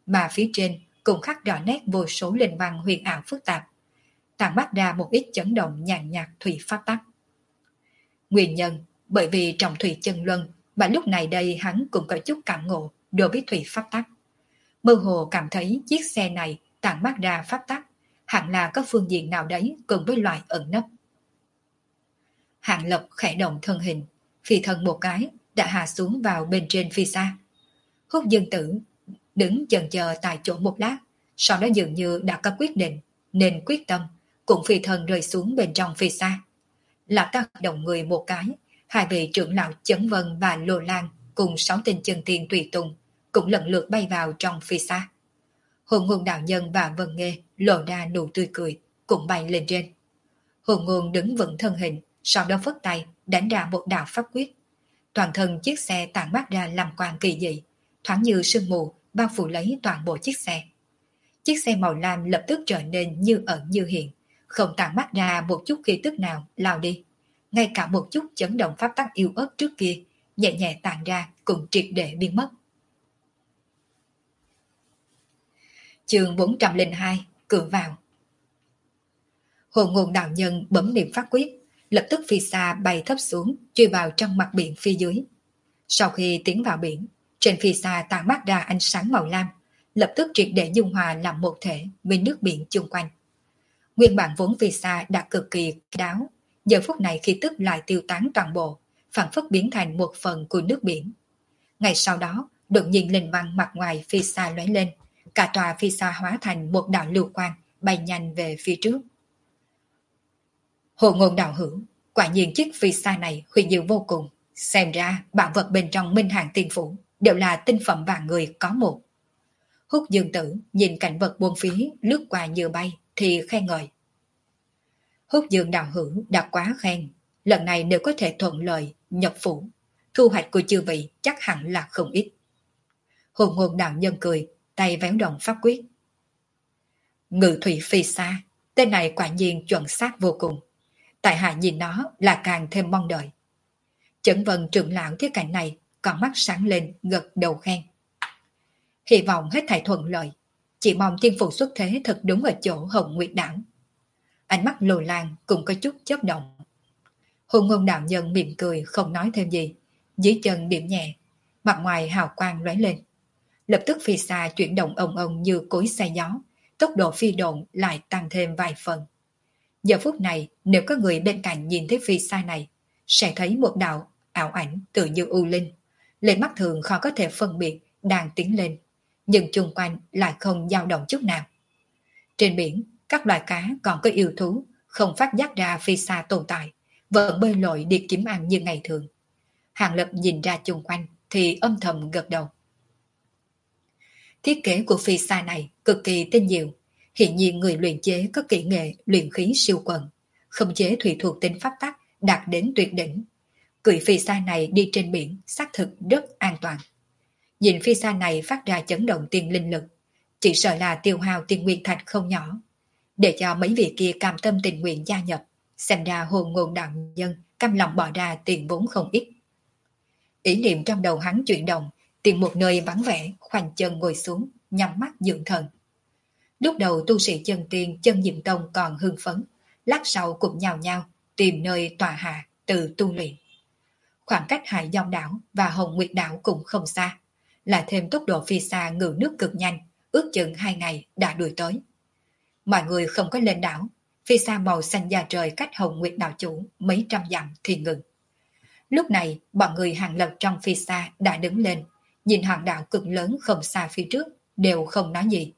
[SPEAKER 1] mà phía trên cũng khắc rõ nét vô số linh văn huyền ảo phức tạp, tản mát ra một ít chấn động nhàn nhạt thủy pháp tắc. Nguyên nhân bởi vì trong thủy chân luân mà lúc này đây hắn cũng có chút cảm ngộ đối với thủy pháp tắc. Mơ hồ cảm thấy chiếc xe này tản mát ra pháp tắc, hẳn là có phương diện nào đấy cùng với loài ẩn nấp. Hạng Lập khẽ động thân hình, phi thân một cái đã hạ xuống vào bên trên phi xa. Húc Dương Tử đứng chần chờ tại chỗ một lát, sau đó dường như đã có quyết định, nên quyết tâm cũng phi thân rơi xuống bên trong phi xa. Lão ta động người một cái, hai vị trưởng lão Chấn Vân và Lô Lan cùng 6 tên chân tiên tùy tùng cũng lần lượt bay vào trong phi xa. Hồn Ngôn đạo nhân và Vân Nghê lộ ra nụ tươi cười, cũng bay lên trên. Hồn Ngôn đứng vững thân hình, sau đó phất tay đánh ra một đạo pháp quyết. Toàn thân chiếc xe tản mát ra làm quang kỳ dị, thoáng như sương mù bao phủ lấy toàn bộ chiếc xe. Chiếc xe màu lam lập tức trở nên như ẩn như hiện, không tản mát ra một chút khí tức nào lao đi. Ngay cả một chút chấn động pháp tắc yếu ớt trước kia, nhẹ nhẹ tàn ra cũng triệt để biến mất. Chương 402, cửa vào. Hồn Ngôn đạo nhân bấm niệm pháp quyết, lập tức phi xa bay thấp xuống, chui vào trong mặt biển phía dưới. Sau khi tiến vào biển, trên phi xa tản mát ra ánh sáng màu lam, lập tức triệt để dung hòa làm một thể với nước biển chung quanh. Nguyên bản vốn phi xa đã cực kỳ đáo, giờ phút này khi tức lại tiêu tán toàn bộ, phản phất biến thành một phần của nước biển. Ngay sau đó, đột nhiên linh văn mặt ngoài phi xa lóe lên, cả tòa phi xa hóa thành một đạo lưu quang bay nhanh về phía trước. Hồ Ngôn đạo hữu, quả nhiên chiếc phi xa này huyền diệu vô cùng, xem ra bảo vật bên trong Minh Hàng Tiên Phủ đều là tinh phẩm vàng người có một. Húc Dương Tử nhìn cảnh vật bốn phía lướt qua như bay thì khen ngợi. Húc Dương đạo hữu đã quá khen, lần này nếu có thể thuận lợi nhập phủ, thu hoạch của chư vị chắc hẳn là không ít. Hồn Ngôn đạo nhân cười, tay véo động pháp quyết. Ngự thủy phi xa, tên này quả nhiên chuẩn xác vô cùng. Tại hạ nhìn nó là càng thêm mong đợi. Chẩn Vân trưởng lão thấy cảnh này, con mắt sáng lên gật đầu khen. Hy vọng hết thảy thuận lợi, chỉ mong tiên phụ xuất thế thật đúng ở chỗ Hồng Nguyệt đảo. Ánh mắt Lô Lan cũng có chút chớp động. Hồn Ngôn đạo nhân mỉm cười không nói thêm gì, dưới chân điểm nhẹ, mặt ngoài hào quang lóe lên. Lập tức phi xa chuyển động ồng ồng như cối xay gió, tốc độ phi độn lại tăng thêm vài phần. Giờ phút này, nếu có người bên cạnh nhìn thấy phi xa này, sẽ thấy một đạo ảo ảnh tự như u linh. Lên mắt thường khó có thể phân biệt đang tiến lên, nhưng chung quanh lại không dao động chút nào. Trên biển, các loài cá còn có yêu thú, không phát giác ra phi xa tồn tại, vẫn bơi lội đi kiếm ăn như ngày thường. Hàng Lập nhìn ra chung quanh thì âm thầm gật đầu. Thiết kế của phi xa này cực kỳ tinh diệu, hiện nhiên người luyện chế có kỹ nghệ luyện khí siêu quần, khống chế thủy thuộc tính pháp tắc đạt đến tuyệt đỉnh. Cưỡi phi xa này đi trên biển xác thực rất an toàn. Nhìn phi xa này phát ra chấn động tiên linh lực, chỉ sợ là tiêu hao tiên nguyên thạch không nhỏ. Để cho mấy vị kia cam tâm tình nguyện gia nhập, xem ra Hồn Ngôn đạo nhân cam lòng bỏ ra tiền vốn không ít. Ý niệm trong đầu hắn chuyển động, tìm một nơi vắng vẻ, khoanh chân ngồi xuống, nhắm mắt dưỡng thần. Lúc đầu tu sĩ chân tiên chân Diệm Tông còn hưng phấn, lát sau cũng nhào nhao tìm nơi tọa hạ từ tu luyện. Khoảng cách Hải Dòng đảo và Hồng Nguyệt đảo cũng không xa, lại thêm tốc độ phi xa ngự nước cực nhanh, ước chừng 2 ngày đã đuổi tới. Mọi người không có lên đảo, phi xa màu xanh da trời cách Hồng Nguyệt đảo chủ mấy trăm dặm thì ngừng. Lúc này, bọn người Hàng Lập trong phi xa đã đứng lên, nhìn hòn đảo cực lớn không xa phía trước, đều không nói gì.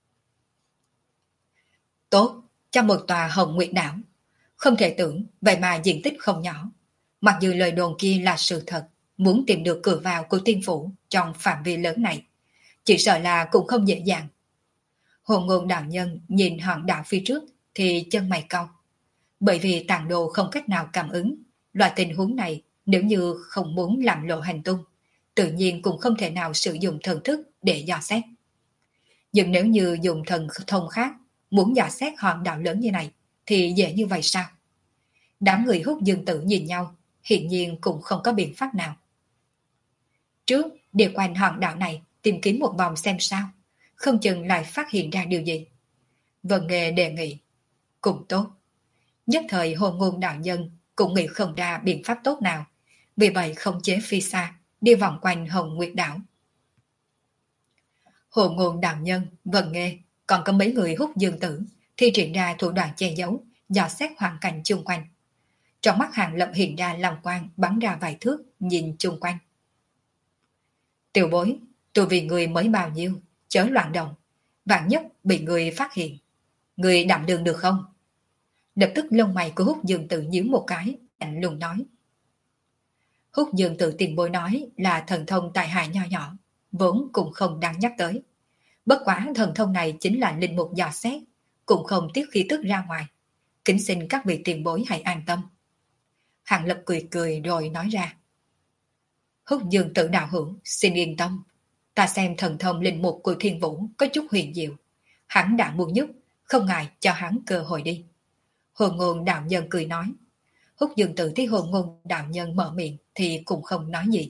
[SPEAKER 1] Tốt, trong một tòa Hồng Nguyệt đảo. Không thể tưởng, vậy mà diện tích không nhỏ. Mặc dù lời đồn kia là sự thật, muốn tìm được cửa vào của tiên phủ trong phạm vi lớn này, chỉ sợ là cũng không dễ dàng. Hồn Ngôn đạo nhân nhìn hòn đảo phía trước thì chân mày cau. Bởi vì tàng đồ không cách nào cảm ứng, loại tình huống này nếu như không muốn làm lộ hành tung, tự nhiên cũng không thể nào sử dụng thần thức để dò xét. Nhưng nếu như dùng thần thông khác, muốn dò xét hòn đảo lớn như này, thì dễ như vậy sao? Đám người Húc Dương Tử nhìn nhau, hiển nhiên cũng không có biện pháp nào. Trước, đi quanh hòn đảo này tìm kiếm một vòng xem sao. không chừng lại phát hiện ra điều gì. Vân Nghê đề nghị, cũng tốt. Nhất thời Hồn Ngôn đạo nhân cũng nghĩ không ra biện pháp tốt nào, vì vậy khống chế phi xa, đi vòng quanh Hồng Nguyệt đảo. Hồn Ngôn đạo nhân, Vân Nghê, còn có mấy người Hút Dương Tử, thi triển ra thủ đoạn che giấu, dò xét hoàn cảnh chung quanh. Trong mắt Hàng Lập hiện ra lòng quang bắn ra vài thước, nhìn chung quanh. Tiểu bối, tôi vì người mới bao nhiêu, chớ loạn động, vạn nhất bị người phát hiện. Người đảm đương được không? Lập tức lông mày của Hút Dương Tử nhíu một cái, lạnh lùng nói. Hút Dương Tử tiền bối nói là thần thông tài hại nho nhỏ, vốn cũng không đáng nhắc tới. Bất quá thần thông này chính là linh mục dò xét, cũng không tiếc khí tức ra ngoài. Kính xin các vị tiền bối hãy an tâm. Hàng Lập cười cười rồi nói ra. Hút Dương Tử đạo hữu, xin yên tâm. Ta xem thần thông linh mục của Thiên Vũ có chút huyền diệu. Hắn đã muốn giúp, không ngại cho hắn cơ hội đi. Hồn Ngôn đạo nhân cười nói. Hút Dương Tử thấy Hồn Ngôn đạo nhân mở miệng thì cũng không nói gì.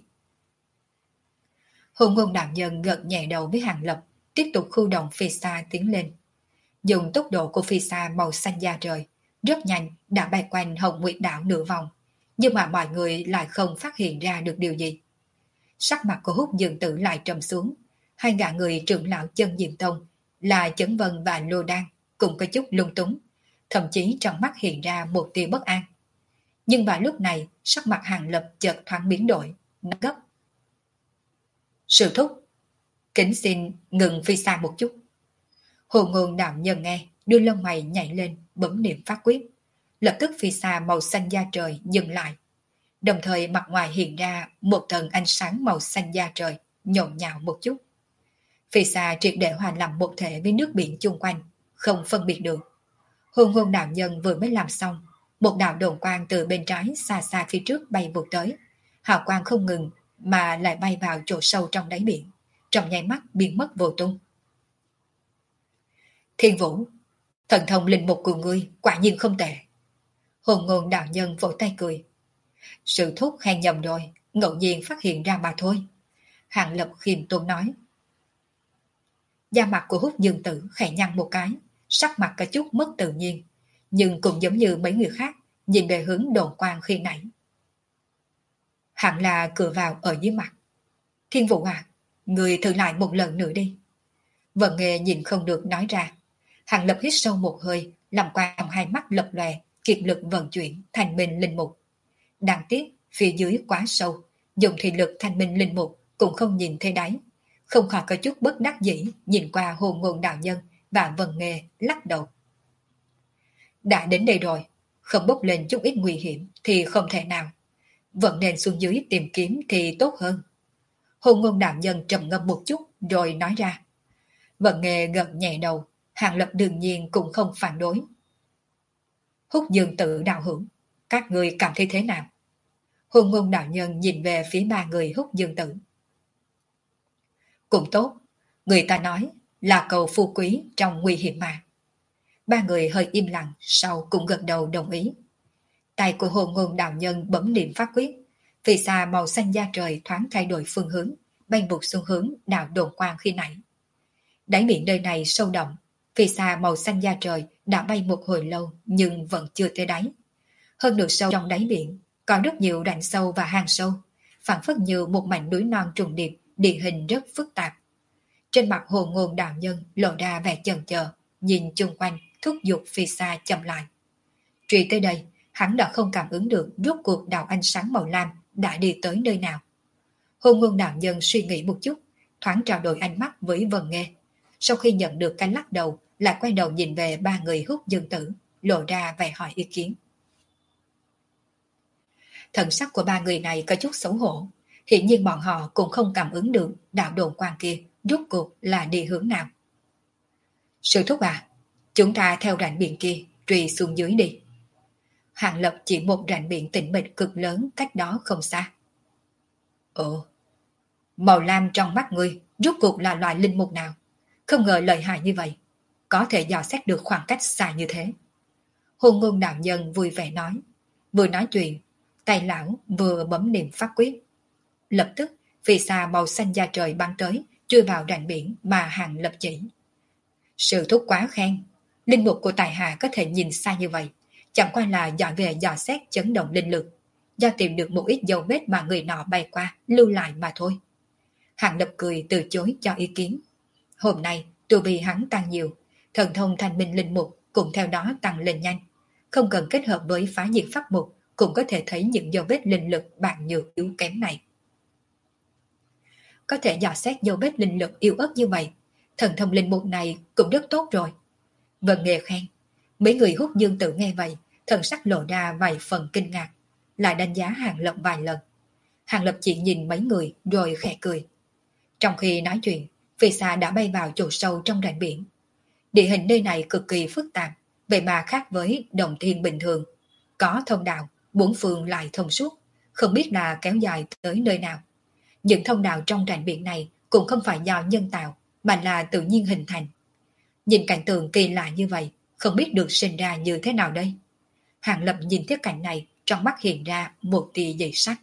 [SPEAKER 1] Hồn Ngôn đạo nhân gật nhẹ đầu với Hàng Lập, tiếp tục khu động phi xa tiến lên. Dùng tốc độ của phi xa màu xanh da trời, rất nhanh đã bay quanh Hồng Nguyệt đảo nửa vòng, nhưng mà mọi người lại không phát hiện ra được điều gì. Sắc mặt của Hút Dương Tử lại trầm xuống, hai gã người trưởng lão Chân Diệm Tông là Chấn Vân và Lô Đan cũng có chút lung túng, thậm chí trong mắt hiện ra một tia bất an. Nhưng vào lúc này, sắc mặt Hàng Lập chợt thoáng biến đổi, nói gấp. Sư thúc, kính xin ngừng phi xa một chút. Hồn Ngôn đạo nhân nghe, đưa lông mày nhảy lên, bấm niệm phát quyết. Lập tức phi xa màu xanh da trời dừng lại. Đồng thời mặt ngoài hiện ra một tầng ánh sáng màu xanh da trời, nhộn nhạo một chút. Phi xa triệt để hòa làm một thể với nước biển chung quanh, không phân biệt được. Hồn Ngôn đạo nhân vừa mới làm xong, một đạo đồn quang từ bên trái xa xa phía trước bay vụt tới. Hào quang không ngừng mà lại bay vào chỗ sâu trong đáy biển, trong nháy mắt biến mất vô tung. Thiên Vũ, thần thông linh mục của ngươi quả nhiên không tệ. Hồn Ngôn đạo nhân vỗ tay cười. Sự thúc hay nhầm rồi, ngẫu nhiên phát hiện ra mà thôi. Hàng Lập khiêm tốn nói. Da mặt của Hút Dương Tử khẽ nhăn một cái, sắc mặt có chút mất tự nhiên, nhưng cũng giống như mấy người khác, nhìn về hướng đồn quang khi nãy. Hẳn là cửa vào ở dưới mặt. Thiên Vũ à, người thử lại một lần nữa đi. Vân Nghê nhìn không được nói ra. Hàng Lập hít sâu một hơi, làm quang hai mắt lập lòe, kiệt lực vận chuyển thành minh linh mục. Đáng tiếc, phía dưới quá sâu, dùng thị lực thành minh linh mục cũng không nhìn thấy đáy. Không khỏi có chút bất đắc dĩ nhìn qua Hồn Ngôn đạo nhân và Vân Nghê lắc đầu. Đã đến đây rồi, không bốc lên chút ít nguy hiểm thì không thể nào. Vẫn nên xuống dưới tìm kiếm thì tốt hơn. Hồn Ngôn đạo nhân trầm ngâm một chút rồi nói ra. Vân Nghê gật nhẹ đầu, Hàng Lập đương nhiên cũng không phản đối. Hút Dương Tử đạo hữu, các người cảm thấy thế nào? Hồn Ngôn đạo nhân nhìn về phía ba người Hút Dương Tử. Cũng tốt, người ta nói là cầu phú quý trong nguy hiểm mà. Ba người hơi im lặng, sau cũng gật đầu đồng ý. Tay của Hồn Ngôn đạo nhân bấm niệm phát quyết, vì xa màu xanh da trời thoáng thay đổi phương hướng, bay vụt xuống hướng đạo đồn quang khi nãy. Đáy biển nơi này sâu đậm, vì xa màu xanh da trời đã bay một hồi lâu nhưng vẫn chưa tới đáy. Hơn nửa sâu trong đáy biển, có rất nhiều rãnh sâu và hang sâu, phản phất như một mảnh núi non trùng điệp, địa hình rất phức tạp. Trên mặt Hồn Ngôn đạo nhân lộ ra vẻ chần chờ, nhìn chung quanh, thúc giục phi xa chậm lại. Truy tới đây, hắn đã không cảm ứng được rốt cuộc đạo ánh sáng màu lam đã đi tới nơi nào. Hồn Ngôn đạo nhân suy nghĩ một chút, thoáng trao đổi ánh mắt với Vân Nghê. Sau khi nhận được cái lắc đầu, lại quay đầu nhìn về ba người Hút Dương Tử, lộ ra vẻ hỏi ý kiến. Thần sắc của ba người này có chút xấu hổ. Hiển nhiên bọn họ cũng không cảm ứng được đạo đồn quang kia rốt cuộc là đi hướng nào. Sư thúc à, chúng ta theo rãnh biển kia truy xuống dưới đi. Hàng Lập chỉ một rãnh biển tĩnh mịch cực lớn cách đó không xa. Ồ, màu lam trong mắt ngươi rốt cuộc là loại linh mục nào? Không ngờ lợi hại như vậy, có thể dò xét được khoảng cách xa như thế. Hồn Ngôn đạo nhân vui vẻ nói. Vừa nói chuyện, tay lão vừa bấm niệm pháp quyết. Lập tức, vì xa màu xanh da trời bắn tới, chui vào rạn biển mà Hàng Lập chỉ. Sự thúc quá khen, linh mục của tài hạ có thể nhìn xa như vậy, chẳng qua là giỏi về dò xét chấn động linh lực, do tìm được một ít dấu vết mà người nọ bay qua, lưu lại mà thôi. Hàng Lập cười từ chối cho ý kiến. Hôm nay, tu vi hắn tăng nhiều, thần thông thanh minh linh mục cũng theo đó tăng lên nhanh. Không cần kết hợp với phá diệt pháp mục, cũng có thể thấy những dấu vết linh lực bạc nhược yếu kém này. Có thể dò xét dấu vết linh lực yếu ớt như vậy, thần thông linh mục này cũng rất tốt rồi. Vân Nghề khen. Mấy người hút dương tử nghe vậy, thần sắc lộ ra vài phần kinh ngạc, lại đánh giá Hàng Lập vài lần. Hàng Lập chỉ nhìn mấy người rồi khẽ cười. Trong khi nói chuyện, phi xa đã bay vào chỗ sâu trong rạn biển. Địa hình nơi này cực kỳ phức tạp, vậy mà khác với đồng thiên bình thường. Có thông đạo, bốn phương lại thông suốt, không biết là kéo dài tới nơi nào. Những thông đạo trong rạn biển này cũng không phải do nhân tạo, mà là tự nhiên hình thành. Nhìn cảnh tượng kỳ lạ như vậy, không biết được sinh ra như thế nào đây. Hàng Lập nhìn thiết cảnh này, trong mắt hiện ra một tia dị sắc.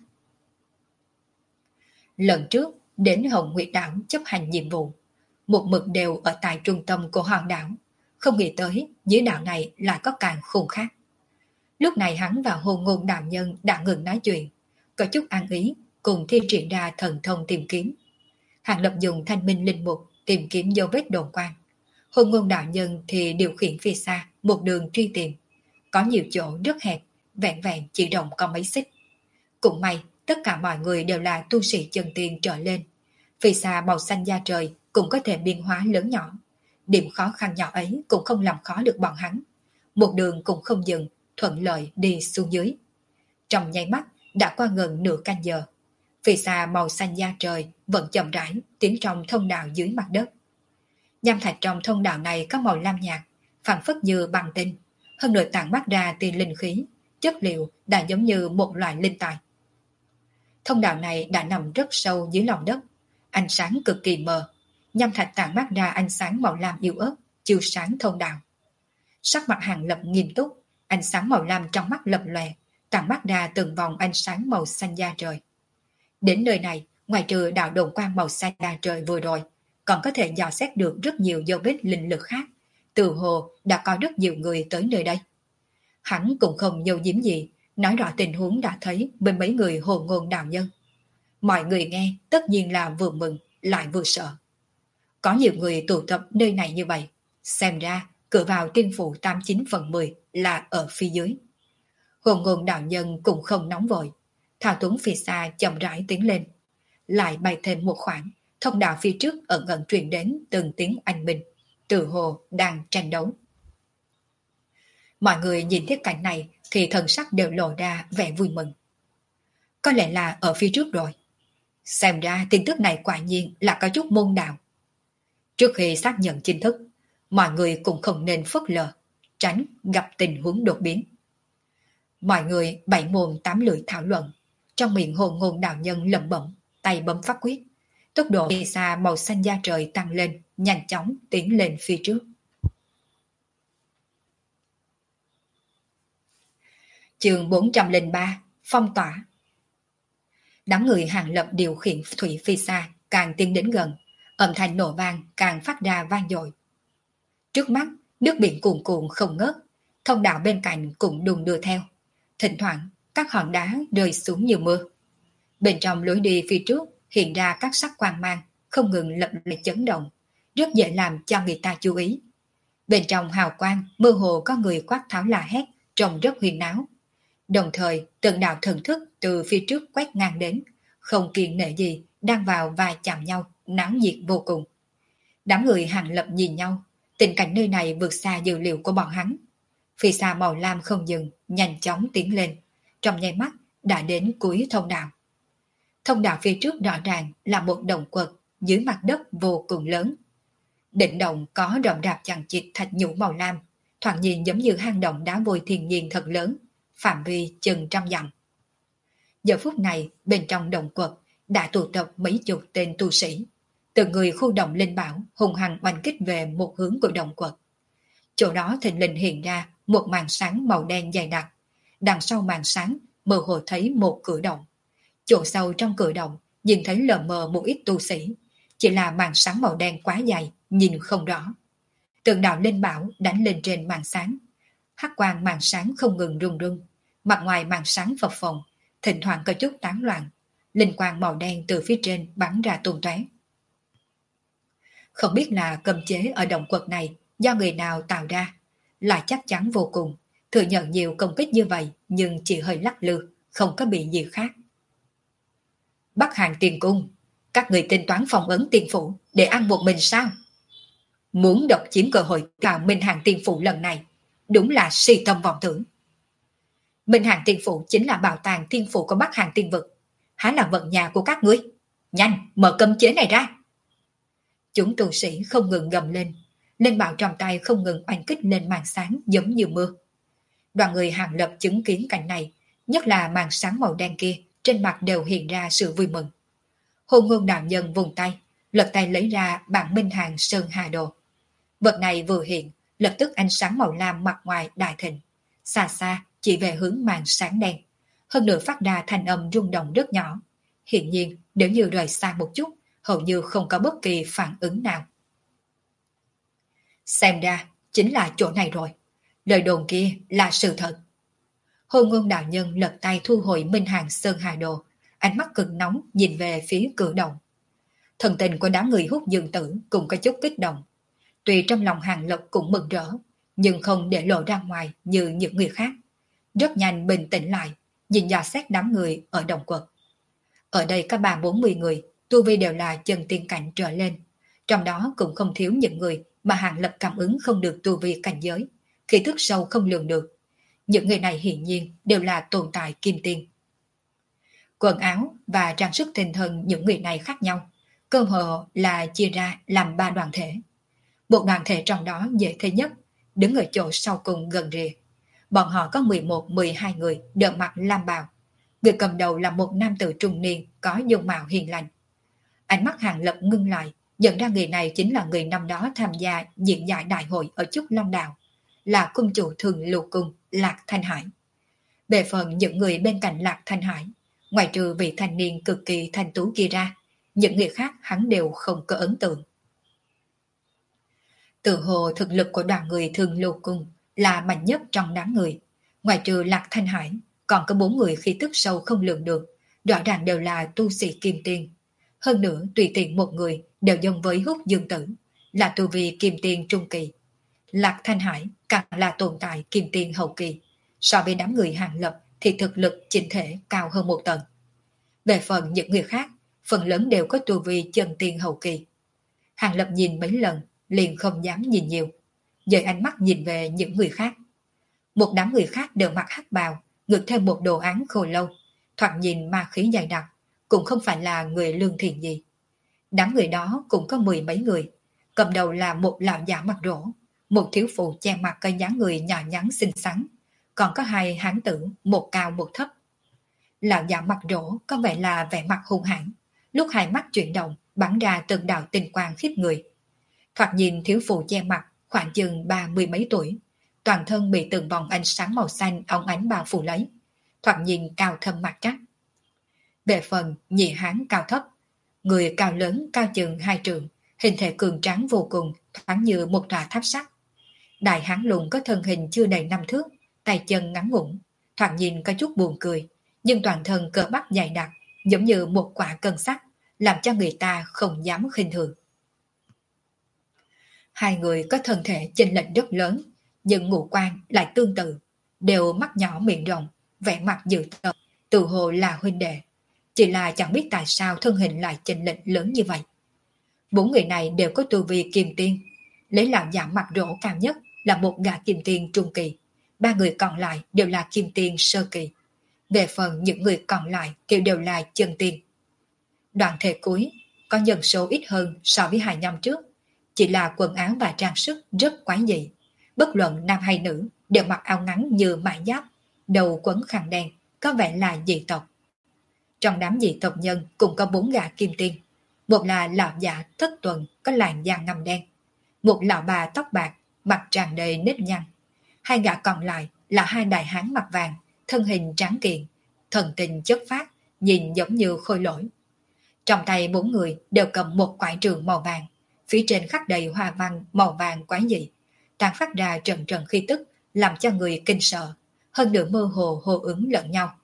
[SPEAKER 1] Lần trước, đến Hồng Nguyệt Đảo chấp hành nhiệm vụ, một mực đều ở tại trung tâm của hòn đảo, không nghĩ tới dưới đảo này lại có càng khủng khác. Lúc này hắn và Hồn Ngôn đạo nhân đã ngừng nói chuyện, có chút ăn ý, cùng thi triển ra thần thông tìm kiếm. Hàng Lập dùng thanh minh linh mục tìm kiếm dấu vết đồn quan. Hồn Ngôn đạo nhân thì điều khiển phía xa một đường truy tìm. Có nhiều chỗ rất hẹp, vẹn vẹn chỉ rộng có mấy xích. Cũng may, tất cả mọi người đều là tu sĩ chân tiên trở lên. Phía xa màu xanh da trời cũng có thể biên hóa lớn nhỏ. Điểm khó khăn nhỏ ấy cũng không làm khó được bọn hắn. Một đường cũng không dừng, thuận lợi đi xuống dưới. Trong nháy mắt, đã qua gần nửa canh giờ. Phía xa màu xanh da trời vẫn chậm rãi tiến trong thông đạo dưới mặt đất. Nham thạch trong thông đạo này có màu lam nhạt, phản phất như băng tinh, hơn nữa tản mát ra tia linh khí, chất liệu đã giống như một loại linh tài. Thông đạo này đã nằm rất sâu dưới lòng đất, ánh sáng cực kỳ mờ, nham thạch tản mát ra ánh sáng màu lam yếu ớt, chiếu sáng thông đạo. Sắc mặt Hàng Lập nghiêm túc, ánh sáng màu lam trong mắt lập lòe, tản mát ra từng vòng ánh sáng màu xanh da trời. Đến nơi này, ngoài trừ đạo đồn quang màu xanh da trời vừa rồi, còn có thể dò xét được rất nhiều dấu vết linh lực khác. Từ hồ đã có rất nhiều người tới nơi đây. Hắn cũng không giấu giếm gì, nói rõ tình huống đã thấy bên mấy người Hồn Ngôn đạo nhân. Mọi người nghe tất nhiên là vừa mừng lại vừa sợ. Có nhiều người tụ tập nơi này như vậy, xem ra cửa vào tiên phủ 89 phần 10 là ở phía dưới. Hồn Ngôn đạo nhân cũng không nóng vội, thao túng phía xa chậm rãi tiến lên. Lại bay thêm một khoảng, thông đạo phía trước ẩn ẩn truyền đến từng tiếng anh minh, từ hồ đang tranh đấu. Mọi người nhìn thấy cảnh này thì thần sắc đều lộ ra vẻ vui mừng. Có lẽ là ở phía trước rồi. Xem ra tin tức này quả nhiên là có chút môn đạo. Trước khi xác nhận chính thức, mọi người cũng không nên phớt lờ, tránh gặp tình huống đột biến. Mọi người bảy mồm tám lưỡi thảo luận, trong miệng Hồn Ngôn đạo nhân lẩm bẩm, tay bấm pháp quyết. Tốc độ đi xa màu xanh da trời tăng lên, nhanh chóng tiến lên phía trước. Chương 403, phong tỏa. Đám người Hàng Lập điều khiển thủy phi xa càng tiến đến gần, âm thanh nổ vang càng phát ra vang dội. Trước mắt, nước biển cuồn cuộn không ngớt, thông đạo bên cạnh cũng đùng đưa theo. Thỉnh thoảng, các hòn đá rơi xuống như mưa. Bên trong lối đi phía trước hiện ra các sắc quang mang, không ngừng lập lại chấn động, rất dễ làm cho người ta chú ý. Bên trong hào quang, mơ hồ có người quát tháo la hét, trông rất huyền náo. Đồng thời, từng đạo thần thức từ phía trước quét ngang đến, không kiêng nể gì, đang vào và chạm nhau, náo nhiệt vô cùng. Đám người Hàng Lập nhìn nhau, tình cảnh nơi này vượt xa dự liệu của bọn hắn. Phía xa màu lam không dừng, nhanh chóng tiến lên, trong nháy mắt đã đến cuối thông đạo. Thông đạo phía trước rõ ràng là một động quật dưới mặt đất vô cùng lớn. Đỉnh động có rậm rạp chằng chịt thạch nhũ màu lam, thoạt nhìn giống như hang động đá vôi thiên nhiên thật lớn, phạm vi chừng trăm dặm. Giờ phút này, bên trong động quật đã tụ tập mấy chục tên tu sĩ. Từng người khu động linh bảo hùng hăng oanh kích về một hướng của động quật. Chỗ đó thình lình hiện ra một màn sáng màu đen dày đặc. Đằng sau màn sáng mơ hồ thấy một cửa động. Chỗ sâu trong cửa động nhìn thấy lờ mờ một ít tu sĩ. chỉ là màn sáng màu đen quá dài, nhìn không rõ. Từng đạo linh bảo đánh lên trên màn sáng. Hắc quang màn sáng không ngừng rung rung, mặt ngoài màn sáng phập phồng, thỉnh thoảng có chút tán loạn. Linh quang màu đen từ phía trên bắn ra tung tóe. Không biết là cấm chế ở động quật này do người nào tạo ra, là chắc chắn vô cùng, thừa nhận nhiều công kích như vậy nhưng chỉ hơi lắc lư, không có bị gì khác. Bắc Hàng Tiền Cung, các người tính toán phong ấn tiên phủ để ăn một mình sao? Muốn độc chiếm cơ hội vào Minh Hàng Tiên Phủ lần này, đúng là si tâm vọng tưởng. Minh Hàng Tiên Phủ chính là bảo tàng tiên phủ của Bắc Hàng Tiên Vực, há là vận nhà của các ngươi. Nhanh, mở cấm chế này ra. Chúng tu sĩ không ngừng gầm lên, linh bảo trong tay không ngừng oanh kích lên màn sáng giống như mưa. Đoàn người Hàng Lập chứng kiến cảnh này, nhất là màn sáng màu đen kia, trên mặt đều hiện ra sự vui mừng. Hôn Ngôn đạo nhân vùng tay, lật tay lấy ra bản Minh Hàng Sơn Hà Đồ. Vật này vừa hiện, lập tức ánh sáng màu lam mặt ngoài đại thịnh, xa xa chỉ về hướng màn sáng đen, hơn nữa phát ra thanh âm rung động rất nhỏ. Hiện nhiên, nếu như rời xa một chút, hầu như không có bất kỳ phản ứng nào. Xem ra, chính là chỗ này rồi. Lời đồn kia là sự thật. Hôn Ngôn đạo nhân lật tay thu hồi Minh Hàng Sơn Hà Đồ, ánh mắt cực nóng nhìn về phía cửa động. Thần tình của đám người Hút Dương Tử cũng có chút kích động. Tuy trong lòng Hàng Lập cũng mừng rỡ, nhưng không để lộ ra ngoài như những người khác. Rất nhanh bình tĩnh lại, nhìn dò xét đám người ở động quật. Ở đây có 30-40 người, tu vi đều là chân tiên cảnh trở lên. Trong đó cũng không thiếu những người mà Hàng Lập cảm ứng không được tu vi cảnh giới, khí thức sâu không lường được. Những người này hiển nhiên đều là tồn tại kim tiên. Quần áo và trang sức tinh thần những người này khác nhau, cơ hồ là chia ra làm 3 đoàn thể. Một đoàn thể trong đó dễ thấy nhất, đứng ở chỗ sau cùng gần rìa. Bọn họ có 11-12 người đều mặc lam bào. Người cầm đầu là một nam tử trung niên có dung mạo hiền lành. Ánh mắt Hàng Lập ngưng lại, nhận ra người này chính là người năm đó tham gia diễn giải đại hội ở Trúc Long Đảo, là cung chủ Thường Lưu Cung Lạc Thanh Hải. Về phần những người bên cạnh Lạc Thanh Hải, ngoài trừ vị thanh niên cực kỳ thanh tú kia ra, những người khác hắn đều không có ấn tượng. Tự hồ thực lực của đoàn người Thường Lưu Cung là mạnh nhất trong đám người. Ngoài trừ Lạc Thanh Hải, còn có 4 người khí tức sâu không lường được, rõ ràng đều là tu sĩ kim tiên. Hơn nữa tùy tiện một người đều giống với Hút Dương Tử, là tu vi kim tiên trung kỳ. Lạc Thanh Hải càng là tồn tại kim tiên hậu kỳ, so với đám người Hàng Lập thì thực lực chỉnh thể cao hơn một tầng. Về phần những người khác, phần lớn đều có tu vi chân tiên hậu kỳ. Hàng Lập nhìn mấy lần, liền không dám nhìn nhiều, dời ánh mắt nhìn về những người khác. Một đám người khác đều mặc hắc bào, ngược thêm một đồ án khô lâu, thoạt nhìn ma khí dày đặc, cũng không phải là người lương thiện gì. Đám người đó cũng có 10 mấy người, cầm đầu là một lão già mặt rỗ, một thiếu phụ che mặt có dáng người nhỏ nhắn xinh xắn, còn có 2 hán tử, một cao một thấp. Lão già mặt rỗ có vẻ là vẻ mặt hung hãn, lúc hai mắt chuyển động bắn ra từng đạo tinh quang khiếp người. Thoạt nhìn thiếu phụ che mặt khoảng chừng 30 mấy tuổi, toàn thân bị từng vòng ánh sáng màu xanh óng ánh bao phủ lấy, thoạt nhìn cao thâm mặt trắc. Về phần nhị hán cao thấp, người cao lớn cao chừng 2 trượng, hình thể cường tráng vô cùng, thoáng như một tòa tháp sắt. Đại hán lùn có thân hình chưa đầy 5 thước, tay chân ngắn ngủn, thoạt nhìn có chút buồn cười, nhưng toàn thân cơ bắp dày đặc, giống như một quả cân sắt, làm cho người ta không dám khinh thường. Hai người có thân thể chênh lệch rất lớn, nhưng ngũ quan lại tương tự, đều mắt nhỏ miệng rộng, vẻ mặt dữ tợn, tự hồ là huynh đệ. Chỉ là chẳng biết tại sao thân hình lại chênh lệch lớn như vậy. 4 người này đều có tu vi kim tiên, lấy lão giả mặt rỗ cao nhất là một gã kim tiên trung kỳ, 3 người còn lại đều là kim tiên sơ kỳ. Về phần những người còn lại thì đều là chân tiên. Đoàn thể cuối có nhân số ít hơn so với 2 năm trước, chỉ là quần áo và trang sức rất quái dị. Bất luận nam hay nữ đều mặc áo ngắn như mại giáp, đầu quấn khăn đen, có vẻ là dị tộc. Trong đám dị tộc nhân cũng có 4 gã kim tiên. Một là lão giả Thất Tuần có làn da ngăm đen, một lão bà tóc bạc, mặt tràn đầy nếp nhăn. 2 gã còn lại là 2 đại hán mặt vàng, thân hình tráng kiện, thần tình chất phác, nhìn giống như khôi lỗi. Trong tay bốn người đều cầm một quải trường màu vàng, phía trên khắc đầy hoa văn màu vàng quái dị, tàn phát ra trận trận khí tức, làm cho người kinh sợ, hơn nữa mơ hồ hô ứng lẫn nhau.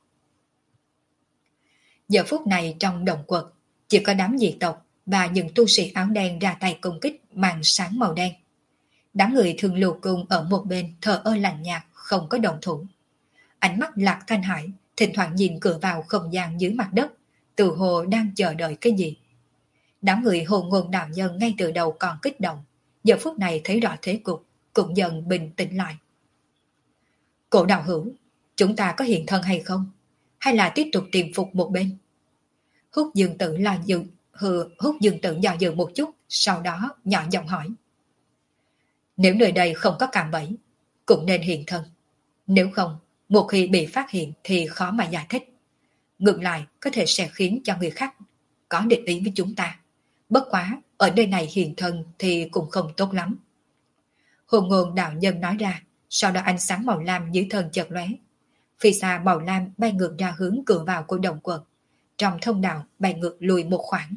[SPEAKER 1] Giờ phút này trong đồng quật, chỉ có đám dị tộc và những tu sĩ áo đen ra tay công kích màn sáng màu đen. Đám người thường lù cung ở một bên thờ ơ lạnh nhạt, không có động thủ. Ánh mắt Lạc Thanh Hải thỉnh thoảng nhìn cửa vào không gian dưới mặt đất, tự hồ đang chờ đợi cái gì. Đám người hồn ngôn đạo nhân ngay từ đầu còn kích động, giờ phút này thấy rõ thế cục, cũng dần bình tĩnh lại. Cổ đạo hữu, chúng ta có hiện thân hay không? Hay là tiếp tục tìm phục một bên? Hút Dương Tử Hút Dương Tử dò dự một chút, sau đó nhỏ giọng hỏi. Nếu nơi đây không có cạm bẫy, cũng nên hiện thân. Nếu không, một khi bị phát hiện thì khó mà giải thích. Ngược lại, có thể sẽ khiến cho người khác có địch ý với chúng ta. Bất quá, ở nơi này hiện thân thì cũng không tốt lắm. Hồn ngôn đạo nhân nói ra, sau đó ánh sáng màu lam dưới thân chợt lóe. Phi xa màu lam bay ngược ra hướng cửa vào của động quật. Trong thông đạo bay ngược lùi một khoảng.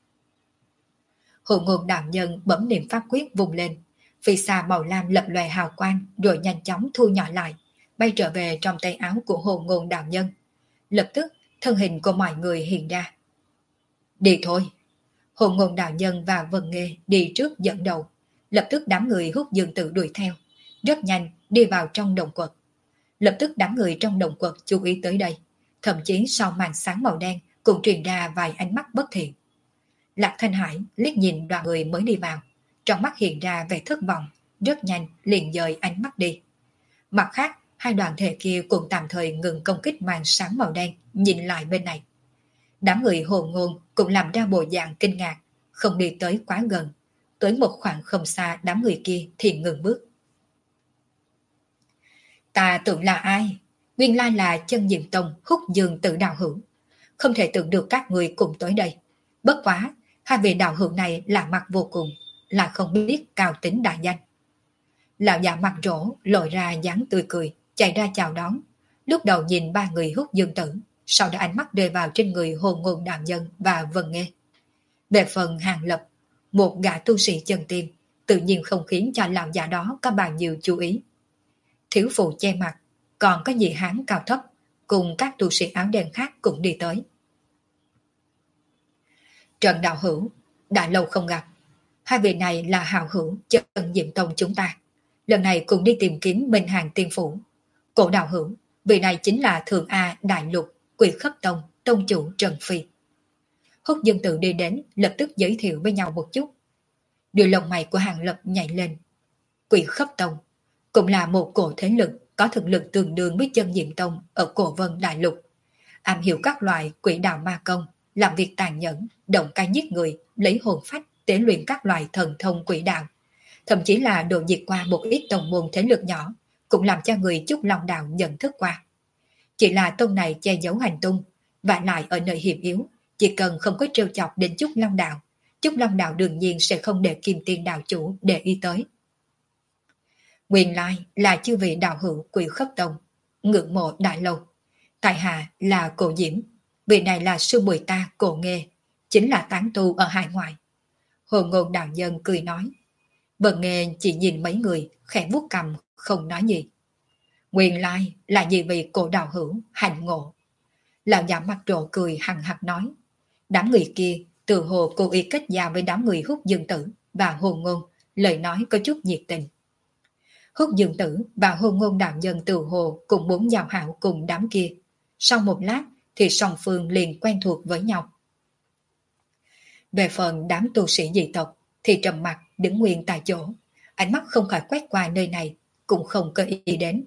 [SPEAKER 1] Hồn ngôn đạo nhân bấm niệm pháp quyết vùng lên. Phi xa màu lam lập lòe hào quang rồi nhanh chóng thu nhỏ lại, bay trở về trong tay áo của hồn ngôn đạo nhân. Lập tức, thân hình của mọi người hiện ra. Đi thôi. Hồn ngôn đạo nhân và Vân Nghê đi trước dẫn đầu. Lập tức đám người Hút Dương Tử đuổi theo. Rất nhanh đi vào trong động quật. Lập tức đám người trong động quật chú ý tới đây. Thậm chí sau màn sáng màu đen cũng truyền ra vài ánh mắt bất thiện. Lạc Thanh Hải liếc nhìn đoàn người mới đi vào. Trong mắt hiện ra vẻ thất vọng, rất nhanh liền dời ánh mắt đi. Mặt khác, hai đoàn thể kia cũng tạm thời ngừng công kích màn sáng màu đen, nhìn lại bên này. Đám người hồn ngôn cũng làm ra bộ dạng kinh ngạc, không đi tới quá gần. Tới một khoảng không xa đám người kia thì ngừng bước. Ta tưởng là ai? Nguyên lai là Chân Diệm Tông Hút Dương Tử đạo hữu. Không thể tưởng được các người cùng tới đây. Bất quá, hai vị đạo hữu này lạ mặt vô cùng, là không biết cao tính đại danh. Lão già mặt rỗ lội ra dáng tươi cười, chạy ra chào đón. Lúc đầu nhìn ba người Hút Dương Tử, sau đó ánh mắt rơi vào trên người hồn ngôn đạo nhân và Vân Nghê. Về phần Hàng Lập, một gã tu sĩ chân tiên, tự nhiên không khiến cho lão già đó có bao nhiêu chú ý. Thiếu phụ che mặt, còn có dị hán cao thấp, cùng các tu sĩ áo đen khác cũng đi tới. Trần đạo hữu, đã lâu không gặp. Hai vị này là hào hữu Chân Diệm Tông chúng ta. Lần này cùng đi tìm kiếm Minh Hàng Tiên Phủ. Cổ đạo hữu, vị này chính là Thượng A Đại Lục, Quỷ Khấp Tông, Tông chủ Trần Phi. Hút Dương Tử đi đến, lập tức giới thiệu với nhau một chút. Điều lông mày của Hàng Lập nhảy lên. Quỷ Khấp Tông cũng là một cổ thế lực có thực lực tương đương với Chân Diệm Tông ở Cổ Vân Đại Lục. Am hiểu các loại quỷ đạo ma công, làm việc tàn nhẫn, động cai giết người, lấy hồn phách tế luyện các loại thần thông quỷ đạo. Thậm chí là độ diệt qua một ít tông môn thế lực nhỏ, cũng làm cho người Trúc Long Đạo nhận thức qua. Chỉ là tông này che giấu hành tung, và lại ở nơi hiểm yếu, chỉ cần không có trêu chọc đến Trúc Long Đạo, Trúc Long Đạo đương nhiên sẽ không để Kim Tiên đạo chủ để ý tới. Nguyên lai là chư vị đạo hữu Quỷ Khấp Tông, ngưỡng mộ đại lâu. Tại hạ là Cổ Diễm, vị này là sư muội ta Cổ Nghê, chính là tán tu ở hải ngoại. Hồ ngôn đạo nhân cười nói. Vân Nghê chỉ nhìn mấy người, khẽ vuốt cằm, không nói gì. Nguyên lai là nhị vị Cổ đạo hữu, hạnh ngộ. Lão già mặt rộ cười hằng hặc nói. Đám người kia từ hồ cố ý kết giao với đám người Hút Dương Tử và Hồ Ngôn, lời nói có chút nhiệt tình. Hút Dương Tử và Hồ Ngôn đạo nhân từ hồ cùng muốn giao hảo cùng đám kia. Sau một lát thì song phương liền quen thuộc với nhau. Về phần đám tu sĩ dị tộc thì trầm mặt đứng nguyên tại chỗ, ánh mắt không khỏi quét qua nơi này, cũng không có ý đến.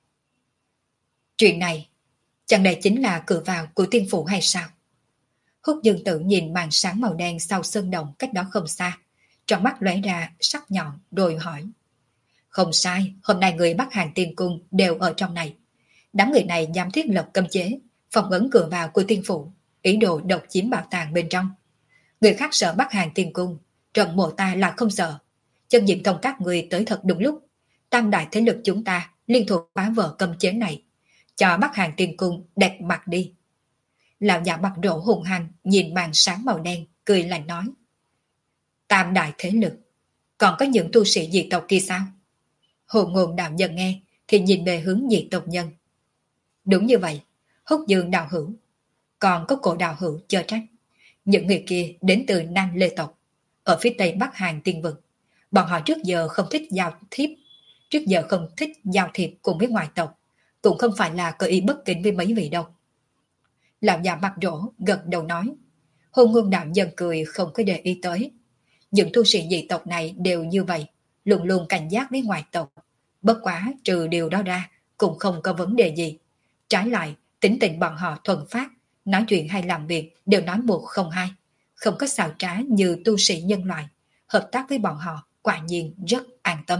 [SPEAKER 1] Chuyện này, chẳng lẽ chính là cửa vào của tiên phủ hay sao? Hút Dương Tử nhìn màn sáng màu đen sau sơn động cách đó không xa, trong mắt lóe ra sắc nhọn rồi hỏi. Không sai, hôm nay người Bắc Hàng Tiên Cung đều ở trong này. Đám người này dám thiết lập cấm chế, phòng ấn cửa vào của tiên phủ, ý đồ độc chiếm bảo tàng bên trong. Người khác sợ Bắc Hàng Tiên Cung, Trần Mộ ta là không sợ. Chân Diệm Tông các người tới thật đúng lúc. Tam đại thế lực chúng ta liên thủ phá vỡ cấm chế này, cho Bắc Hàng Tiên Cung đẹp mặt đi. Lão già mặt rỗ hùng hăng nhìn màn sáng màu đen, cười lạnh nói. Tam đại thế lực, còn có những tu sĩ dị tộc kia sao? Hồ Ngôn đạo nhân nghe, thì nhìn về hướng dị tộc nhân. Đúng như vậy, Húc Dương đạo hữu, còn có cổ đạo hữu chơ trách. Những người kia đến từ Nam Lê tộc, ở phía tây Bắc Hàn Tiên Vực. Bọn họ trước giờ không thích giao thiệp cùng với ngoại tộc, cũng không phải là cơ ý bất kính với mấy vị đâu. Lão già mặt rỗ gật đầu nói. Hôn Ngôn đạo nhân cười không có để ý tới. Những tu sĩ dị tộc này đều như vậy, luôn luôn cảnh giác với ngoại tộc. Bất quá trừ điều đó ra, cũng không có vấn đề gì. Trái lại, tính tình bọn họ thuần phát, nói chuyện hay làm việc đều nói một không hai, không có xào trá như tu sĩ nhân loại. Hợp tác với bọn họ quả nhiên rất an tâm.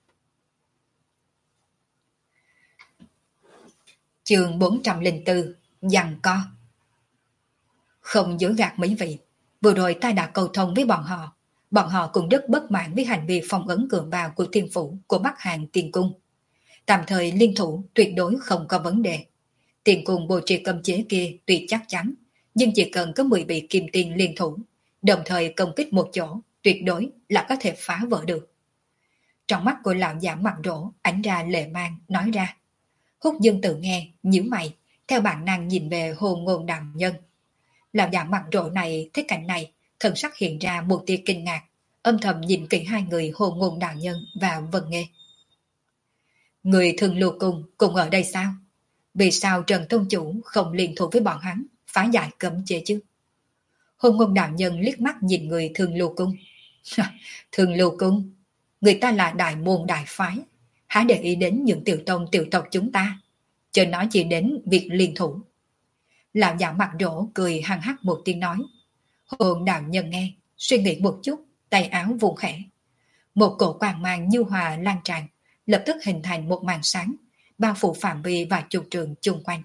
[SPEAKER 1] Chương 404, giằng co. Không dối gạt mấy vị, vừa rồi ta đã cầu thông với bọn họ cũng rất bất mãn với hành vi phong ấn cường bào của thiên phủ của Bắc Hàn Tiên Cung. Tạm thời liên thủ tuyệt đối không có vấn đề. Tiên Cung bố trí cấm chế kia tuy chắc chắn, nhưng chỉ cần có 10 vị kim tiên liên thủ, đồng thời công kích một chỗ, tuyệt đối là có thể phá vỡ được. Trong mắt của lão giả mặt rỗ ánh ra lệ mang, nói ra. Húc Dương tự nghe, nhíu mày, theo bản năng nhìn về Hồ Ngôn đạo nhân. Lão giả mặt rỗ này thấy cảnh này, thần sắc hiện ra một tia kinh ngạc, âm thầm nhìn kỹ hai người Hồ Ngôn đạo nhân và Vân Nghê. Người thường lưu cung cùng ở đây sao? Vì sao Trần Tông Chủ không liên thủ với bọn hắn, phá giải cấm chế chứ? Hồ Ngôn đạo nhân liếc mắt nhìn người thường lưu cung. Thường lưu cung, người ta là đại môn đại phái, há để ý đến những tiểu tông tiểu tộc chúng ta, chờ nói chỉ đến việc liên thủ. Lão giả mặt rỗ cười hăng hắc một tiếng nói. Hồn đạo nhân nghe, suy nghĩ một chút, tay áo vùng khẽ. Một cổ quang mang nhu hòa lan tràn, lập tức hình thành một màn sáng, bao phủ phạm vi và chục trường chung quanh.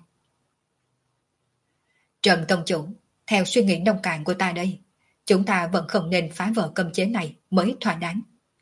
[SPEAKER 1] Trần Tông Chủ, theo suy nghĩ nông cạn của ta đây, chúng ta vẫn không nên phá vỡ cấm chế này mới thỏa đáng.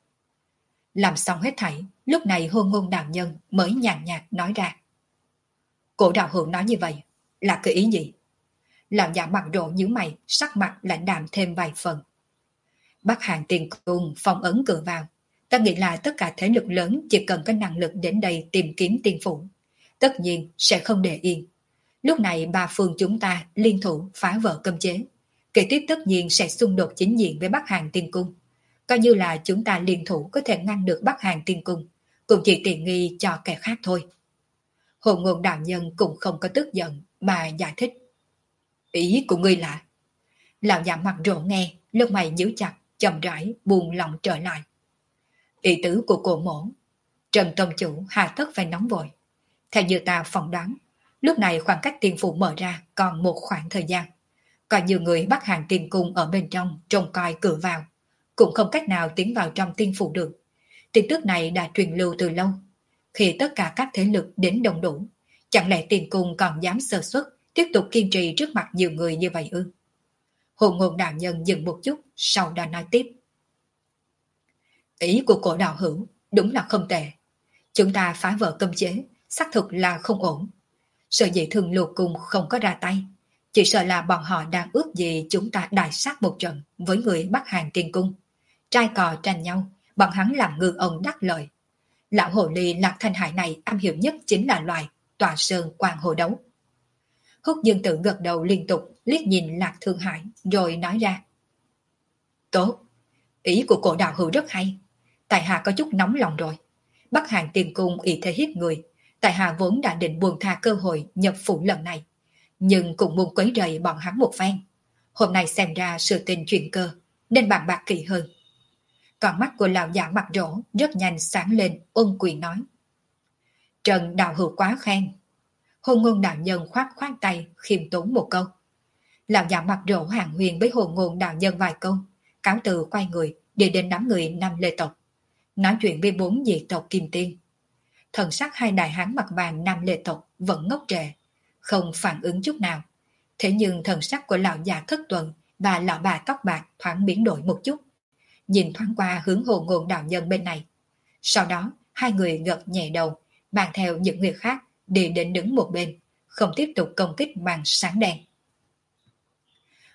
[SPEAKER 1] Làm xong hết thảy, lúc này Hôn Ngôn đạo nhân mới nhàn nhạt nói ra. Cổ đạo hữu nói như vậy, là cái ý gì? Lão giả mặt rỗ nhíu mày, sắc mặt lãnh đạm thêm vài phần. Bắc Hàn Tiên Cung phong ấn cửa vào, ta nghĩ là tất cả thế lực lớn chỉ cần có năng lực đến đây tìm kiếm tiên phủ, tất nhiên sẽ không để yên. Lúc này ba phương chúng ta liên thủ phá vỡ cấm chế, kế tiếp tất nhiên sẽ xung đột chính diện với Bắc Hàn Tiên Cung. Coi như là chúng ta liên thủ có thể ngăn được Bắc Hàn Tiên Cung, cũng chỉ tiện nghi cho kẻ khác thôi. Hồ Ngôn đạo nhân cũng không có tức giận mà giải thích. Ý của ngươi là? Lão già mặt rỗ nghe, lông mày nhíu chặt, chậm rãi buông lòng trở lại. Ý tứ của cổ mổ, Trần Tông Chủ hà tất phải nóng vội. Theo như ta phỏng đoán, lúc này khoảng cách tiên phủ mở ra còn một khoảng thời gian. Còn nhiều người Bắc Hàn Tiên Cung ở bên trong trông coi cửa vào, cũng không cách nào tiến vào trong tiên phủ được. Tin tức này đã truyền lưu từ lâu. Khi tất cả các thế lực đến đông đủ, chẳng lẽ Tiên Cung còn dám sơ suất tiếp tục kiên trì trước mặt nhiều người như vậy ư? Hồ Ngôn đạo nhân dừng một chút, sau đó nói tiếp. Ý của cổ đạo hữu đúng là không tệ. Chúng ta phá vỡ cấm chế, xác thực là không ổn. Sở dĩ Thường Lục Cung không có ra tay, chỉ sợ là bọn họ đang ước gì chúng ta đại sát một trận với người Bắc Hàn Tiên Cung. Trai cò tranh nhau, bọn hắn làm ngư ông đắc lợi. Lão hồ ly Lạc Thanh Hải này am hiểu nhất chính là loài tòa sơn quang hồ đấu. Húc Dương Tử gật đầu liên tục liếc nhìn Lạc Thương Hải rồi nói ra. Tốt, ý của cổ đạo hữu rất hay. Tại hạ có chút nóng lòng rồi. Bắc Hàn Tiên Cung ý thế hiếp người. Tại hạ vốn đã định buông tha cơ hội nhập phủ lần này, nhưng cũng muốn quấy rầy bọn hắn một phen. Hôm nay xem ra sự tình chuyện cơ, nên bàn bạc kỹ hơn. Còn mắt của lão giả mặt rỗ rất nhanh sáng lên, ôn quyền nói. Trần đạo hữu quá khen. Hôn Ngôn đạo nhân khoát khoát tay, khiêm tốn một câu. Lão giả mặt rỗ hàng huyền với Hôn Ngôn đạo nhân vài câu, cáo từ quay người đi đến đám người Nam Lê tộc, nói chuyện với 4 dị tộc Kim Tiên. Thần sắc hai đại hán mặt vàng Nam Lê tộc vẫn ngốc trệ, không phản ứng chút nào. Thế nhưng thần sắc của lão già Thất Tuần và lão bà tóc bạc thoáng biến đổi một chút, nhìn thoáng qua hướng Hồ Ngôn đạo nhân bên này. Sau đó hai người gật nhẹ đầu, mang theo những người khác đi đến đứng một bên, không tiếp tục công kích màn sáng đen.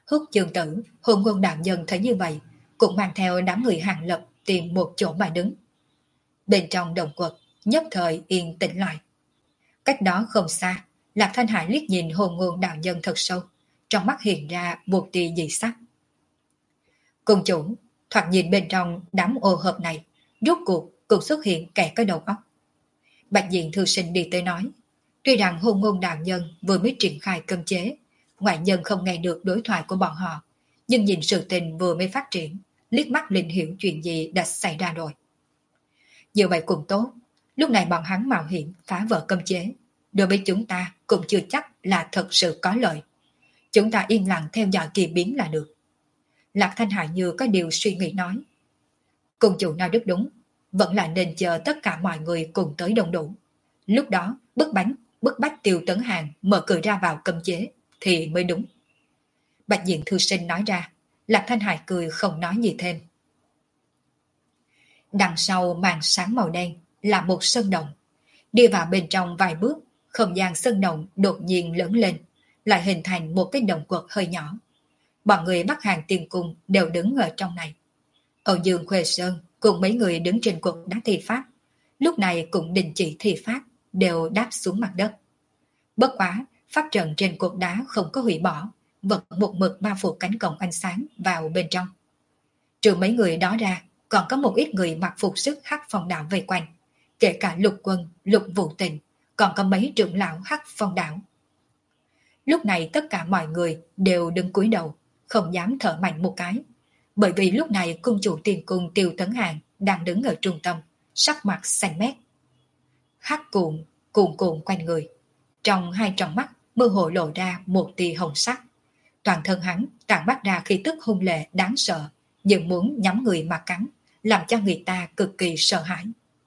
[SPEAKER 1] Hút chương tử, hôn ngôn đạo nhân thấy như vậy, cũng mang theo đám người Hàng Lập tìm một chỗ mà đứng. Bên trong đồng quật, nhất thời yên tĩnh lại. Cách đó không xa, Lạc Thanh Hải liếc nhìn hôn ngôn đạo nhân thật sâu, trong mắt hiện ra một tia dị sắc. Cung chủ, thoạt nhìn bên trong đám ô hợp này, rốt cuộc cũng xuất hiện kẻ có đầu óc. Bạch Diện thư sinh đi tới nói, tuy rằng hôn ngôn đạo nhân vừa mới triển khai cấm chế, ngoại nhân không nghe được đối thoại của bọn họ, nhưng nhìn sự tình vừa mới phát triển, liếc mắt liền hiểu chuyện gì đã xảy ra rồi. Như vậy cũng tốt, lúc này bọn hắn mạo hiểm phá vỡ cấm chế, đối với chúng ta cũng chưa chắc là thật sự có lợi. Chúng ta yên lặng theo dõi kỳ biến là được. Lạc Thanh Hải như có điều suy nghĩ nói. Cung chủ nói rất đúng, vẫn là nên chờ tất cả mọi người cùng tới đông đủ. Lúc đó bức bách Tiêu Tấn Hàng mở cửa ra vào cấm chế thì mới đúng. Bạch Diện thư sinh nói ra, Lạc Thanh Hải cười không nói gì thêm. Đằng sau màn sáng màu đen là một sơn động. Đi vào bên trong vài bước, không gian sơn động đột nhiên lớn lên, lại hình thành một cái động quật hơi nhỏ. Bọn người Bắc Hàng Tiên Cung đều đứng ở trong này. Âu Dương Khuê Sơn cùng mấy người đứng trên quật đá thi pháp, lúc này cũng đình chỉ thi pháp, đều đáp xuống mặt đất. Bất quá, pháp trận trên cột đá không có hủy bỏ, vẫn một mực bao phủ cánh cổng ánh sáng vào bên trong. Trừ mấy người đó ra, còn có một ít người mặc phục sức Hắc Phong đạo vây quanh, kể cả Lục Quân, Lục Vũ Tình, còn có mấy trưởng lão Hắc Phong đạo. Lúc này tất cả mọi người đều đứng cúi đầu, không dám thở mạnh một cái, bởi vì lúc này cung chủ Tiền Cung Tiêu Tấn Hàng đang đứng ở trung tâm, sắc mặt xanh mét. Hắc cuộn cuộn quanh người, trong hai tròng mắt mơ hồ lộ ra một tia hồng sắc. Toàn thân hắn tản mát ra khí tức hung lệ đáng sợ, nhưng muốn nhắm người mà cắn, làm cho người ta cực kỳ sợ hãi.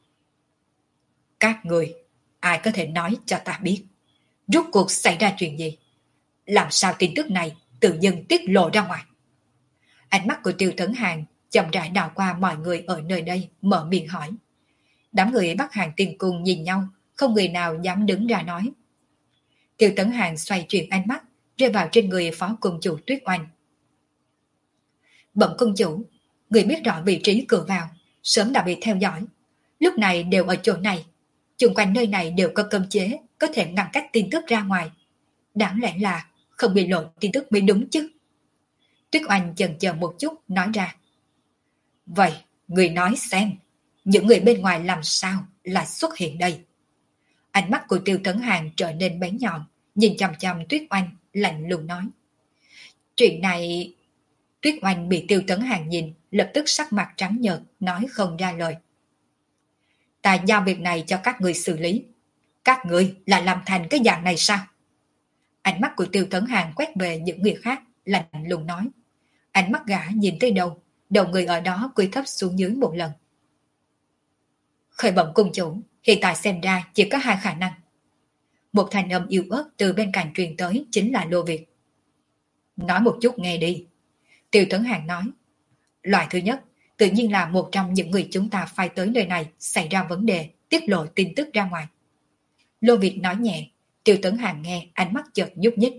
[SPEAKER 1] Các người, ai có thể nói cho ta biết, rốt cuộc xảy ra chuyện gì? Làm sao tin tức này tự dưng tiết lộ ra ngoài? Ánh mắt của Tiêu Tấn Hàng chậm rãi đảo qua mọi người ở nơi đây, mở miệng hỏi. Đám người Bắc Hàng Tiên Cung nhìn nhau, không người nào dám đứng ra nói. Tiêu Tấn Hàng xoay chuyển ánh mắt, rơi vào trên người phó cung chủ Tuyết Oanh. Bẩm cung chủ, người biết rõ vị trí cửa vào, sớm đã bị theo dõi. Lúc này đều ở chỗ này, xung quanh nơi này đều có cấm chế, có thể ngăn cách tin tức ra ngoài. Đáng lẽ là không bị lộ tin tức mới đúng chứ. Tuyết Oanh chần chờ một chút nói ra. Vậy, người nói xem, những người bên ngoài làm sao lại xuất hiện đây? Ánh mắt của Tiêu Tấn Hàng trở nên bén nhọn, nhìn chằm chằm Tuyết Oanh, lạnh lùng nói. Chuyện này... Tuyết Oanh bị Tiêu Tấn Hàng nhìn, lập tức sắc mặt trắng nhợt, nói không ra lời. Ta giao việc này cho các người xử lý. Các người lại làm thành cái dạng này sao? Ánh mắt của Tiêu Tấn Hàng quét về những người khác, lạnh lùng nói. Ánh mắt gã nhìn tới đâu, đầu người ở đó cúi thấp xuống dưới một lần. Khởi bẩm cung chủ, hiện tại xem ra chỉ có hai khả năng. Một thanh âm yếu ớt từ bên cạnh truyền tới chính là Lô Việt. Nói một chút nghe đi. Tiêu Tấn Hàng nói. Loại thứ nhất, tự nhiên là một trong những người chúng ta phái tới nơi này xảy ra vấn đề, tiết lộ tin tức ra ngoài. Lô Việt nói nhẹ, Tiêu Tấn Hàng nghe, ánh mắt chợt nhúc nhích.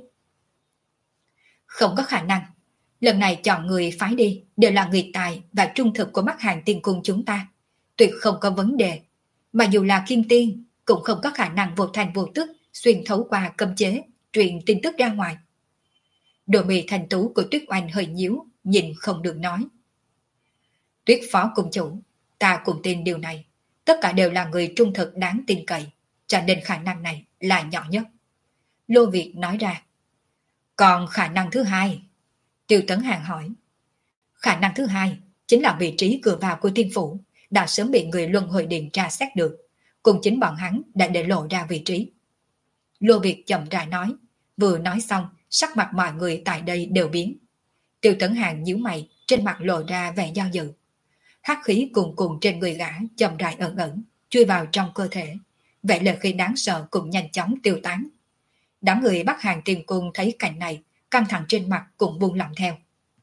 [SPEAKER 1] Không có khả năng. Lần này chọn người phái đi đều là người tài và trung thực của Bắc Hàng Tiên Cung chúng ta. Tuyệt không có vấn đề. Mà dù là Kim Tiên, cũng không có khả năng vô thành vô tức xuyên thấu qua cấm chế, truyền tin tức ra ngoài. Đôi mì thành tú của Tuyết Oanh hơi nhíu, nhìn không được nói. Tuyết phó cung chủ, ta cũng tin điều này. Tất cả đều là người trung thực đáng tin cậy, cho nên khả năng này là nhỏ nhất. Lô Việt nói ra. Còn khả năng thứ hai? Tiêu Tấn Hàng hỏi. Khả năng thứ hai chính là vị trí cửa vào của tiên phủ đã sớm bị người Luân Hồi Điện tra xét được, cùng chính bọn hắn đã để lộ ra vị trí. Lô Việt chậm rãi nói, vừa nói xong, sắc mặt mọi người tại đây đều biến. Tiêu Tấn Hàng nhíu mày, trên mặt lộ ra vẻ do dự. Hắc khí cuồn cuộn trên người gã chậm rãi ẩn ẩn, chui vào trong cơ thể, vẻ lời khí đáng sợ cũng nhanh chóng tiêu tán. Đám người Bắc Hàng Tiên Cung thấy cảnh này, căng thẳng trên mặt cũng buông lỏng theo.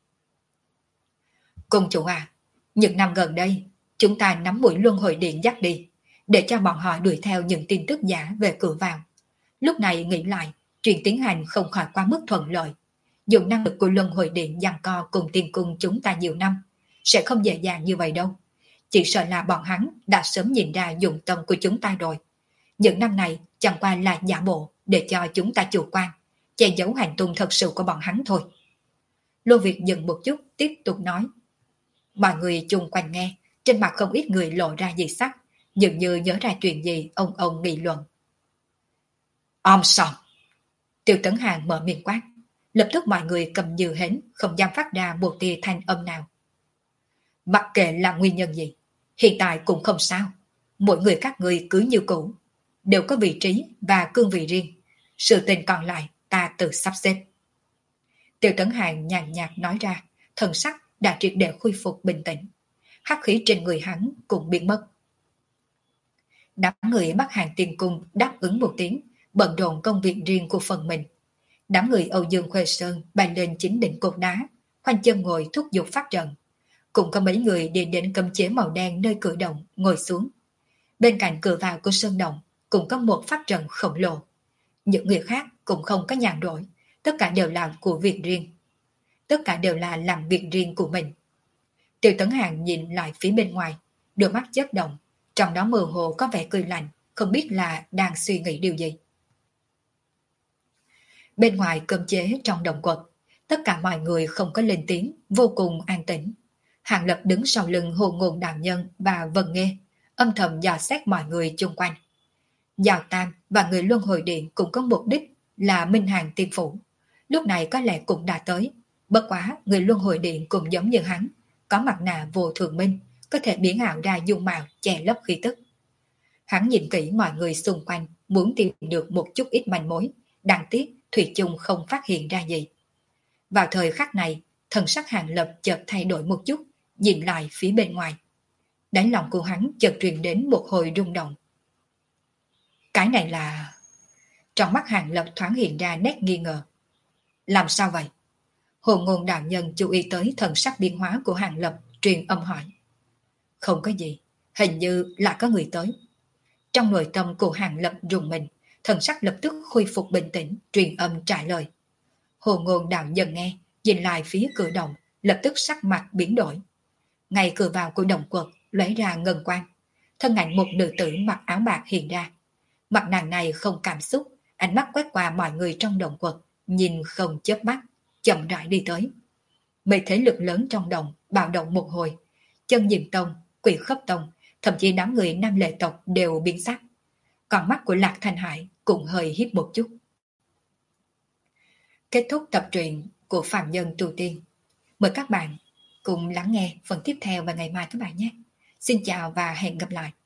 [SPEAKER 1] Cung chủ à, những năm gần đây, chúng ta nắm mũi Luân Hồi Điện dắt đi, để cho bọn họ đuổi theo những tin tức giả về cửa vào. Lúc này nghĩ lại, chuyện tiến hành không khỏi quá mức thuận lợi. Dùng năng lực của luân hồi điện giằng co cùng tiên cung chúng ta nhiều năm, sẽ không dễ dàng như vậy đâu. Chỉ sợ là bọn hắn đã sớm nhìn ra dụng tâm của chúng ta rồi. Những năm này chẳng qua là giả bộ để cho chúng ta chủ quan, che giấu hành tung thật sự của bọn hắn thôi. Lô Việt dừng một chút tiếp tục nói. Mọi người chung quanh nghe, trên mặt không ít người lộ ra dị sắc, dường như nhớ ra chuyện gì ông nghị luận. Sòng! Tiêu Tấn Hàng mở miệng quát. Lập tức mọi người cầm dừ hến, không dám phát ra một tia thanh âm nào. Mặc kệ là nguyên nhân gì, hiện tại cũng không sao. Mỗi người các người cứ như cũ, đều có vị trí và cương vị riêng. Sự tình còn lại ta tự sắp xếp. Tiêu Tấn Hàng nhàn nhạt nói ra, thần sắc đã triệt để khôi phục bình tĩnh. Hắc khí trên người hắn cũng biến mất. Đám người Bắc Hàng Tiên Cung đáp ứng một tiếng, bận rộn công việc riêng của phần mình. Đám người Âu Dương Khuê Sơn bay lên chính đỉnh cột đá, khoanh chân ngồi thúc giục phát trận. Cũng có mấy người đi đến cấm chế màu đen nơi cửa động ngồi xuống. Bên cạnh cửa vào của sơn động cũng có một pháp trận khổng lồ. Những người khác cũng không có nhàn rỗi, tất cả đều làm của việc riêng. Tất cả đều là làm việc riêng của mình. Tiêu Tấn Hàng nhìn lại phía bên ngoài, đôi mắt chớp động, trong đó mơ hồ có vẻ cười lạnh, không biết là đang suy nghĩ điều gì. Bên ngoài cấm chế trong động quật, tất cả mọi người không có lên tiếng, vô cùng an tĩnh. Hàng Lập đứng sau lưng Hồ Ngôn Đạo Nhân và Vân Nghê, âm thầm dò xét mọi người chung quanh. Giào Tam và người Luân Hồi Điện cũng có mục đích là Minh Hàng Tiên Phủ. Lúc này có lẽ cũng đã tới, bất quá người Luân Hồi Điện cũng giống như hắn, có mặt nạ vô thường minh, có thể biến ảo ra dung mạo che lấp khí tức. Hắn nhìn kỹ mọi người xung quanh, muốn tìm được một chút ít manh mối, đáng tiếc Thủy chung không phát hiện ra gì. Vào thời khắc này, thần sắc Hàng Lập chợt thay đổi một chút, nhìn lại phía bên ngoài. Đáy lòng của hắn chợt truyền đến một hồi rung động. Cái này là... Trong mắt Hàng Lập thoáng hiện ra nét nghi ngờ. Làm sao vậy? Hồ Ngôn Đạo Nhân chú ý tới thần sắc biến hóa của Hàng Lập, truyền âm hỏi. Không có gì, hình như là có người tới. Trong nội tâm của Hàng Lập rùng mình, thần sắc lập tức khôi phục bình tĩnh, truyền âm trả lời. Hồ Ngôn Đạo Nhân nghe, nhìn lại phía cửa động, lập tức sắc mặt biến đổi. Ngay cửa vào của động quật lóe ra ngân quang, thân ảnh một nữ tử mặc áo bạc hiện ra. Mặt nàng này không cảm xúc, ánh mắt quét qua mọi người trong động quật, nhìn không chớp mắt, chậm rãi đi tới. Mấy thế lực lớn trong động bạo động một hồi, Chân Diệm Tông, Quỷ Khấp Tông, thậm chí đám người Nam Lệ tộc đều biến sắc. Còn mắt của Lạc Thanh Hải cũng hơi híp một chút. Kết thúc tập truyện của Phạm Nhân Tu Tiên. Mời các bạn cùng lắng nghe phần tiếp theo vào ngày mai các bạn nhé. Xin chào và hẹn gặp lại.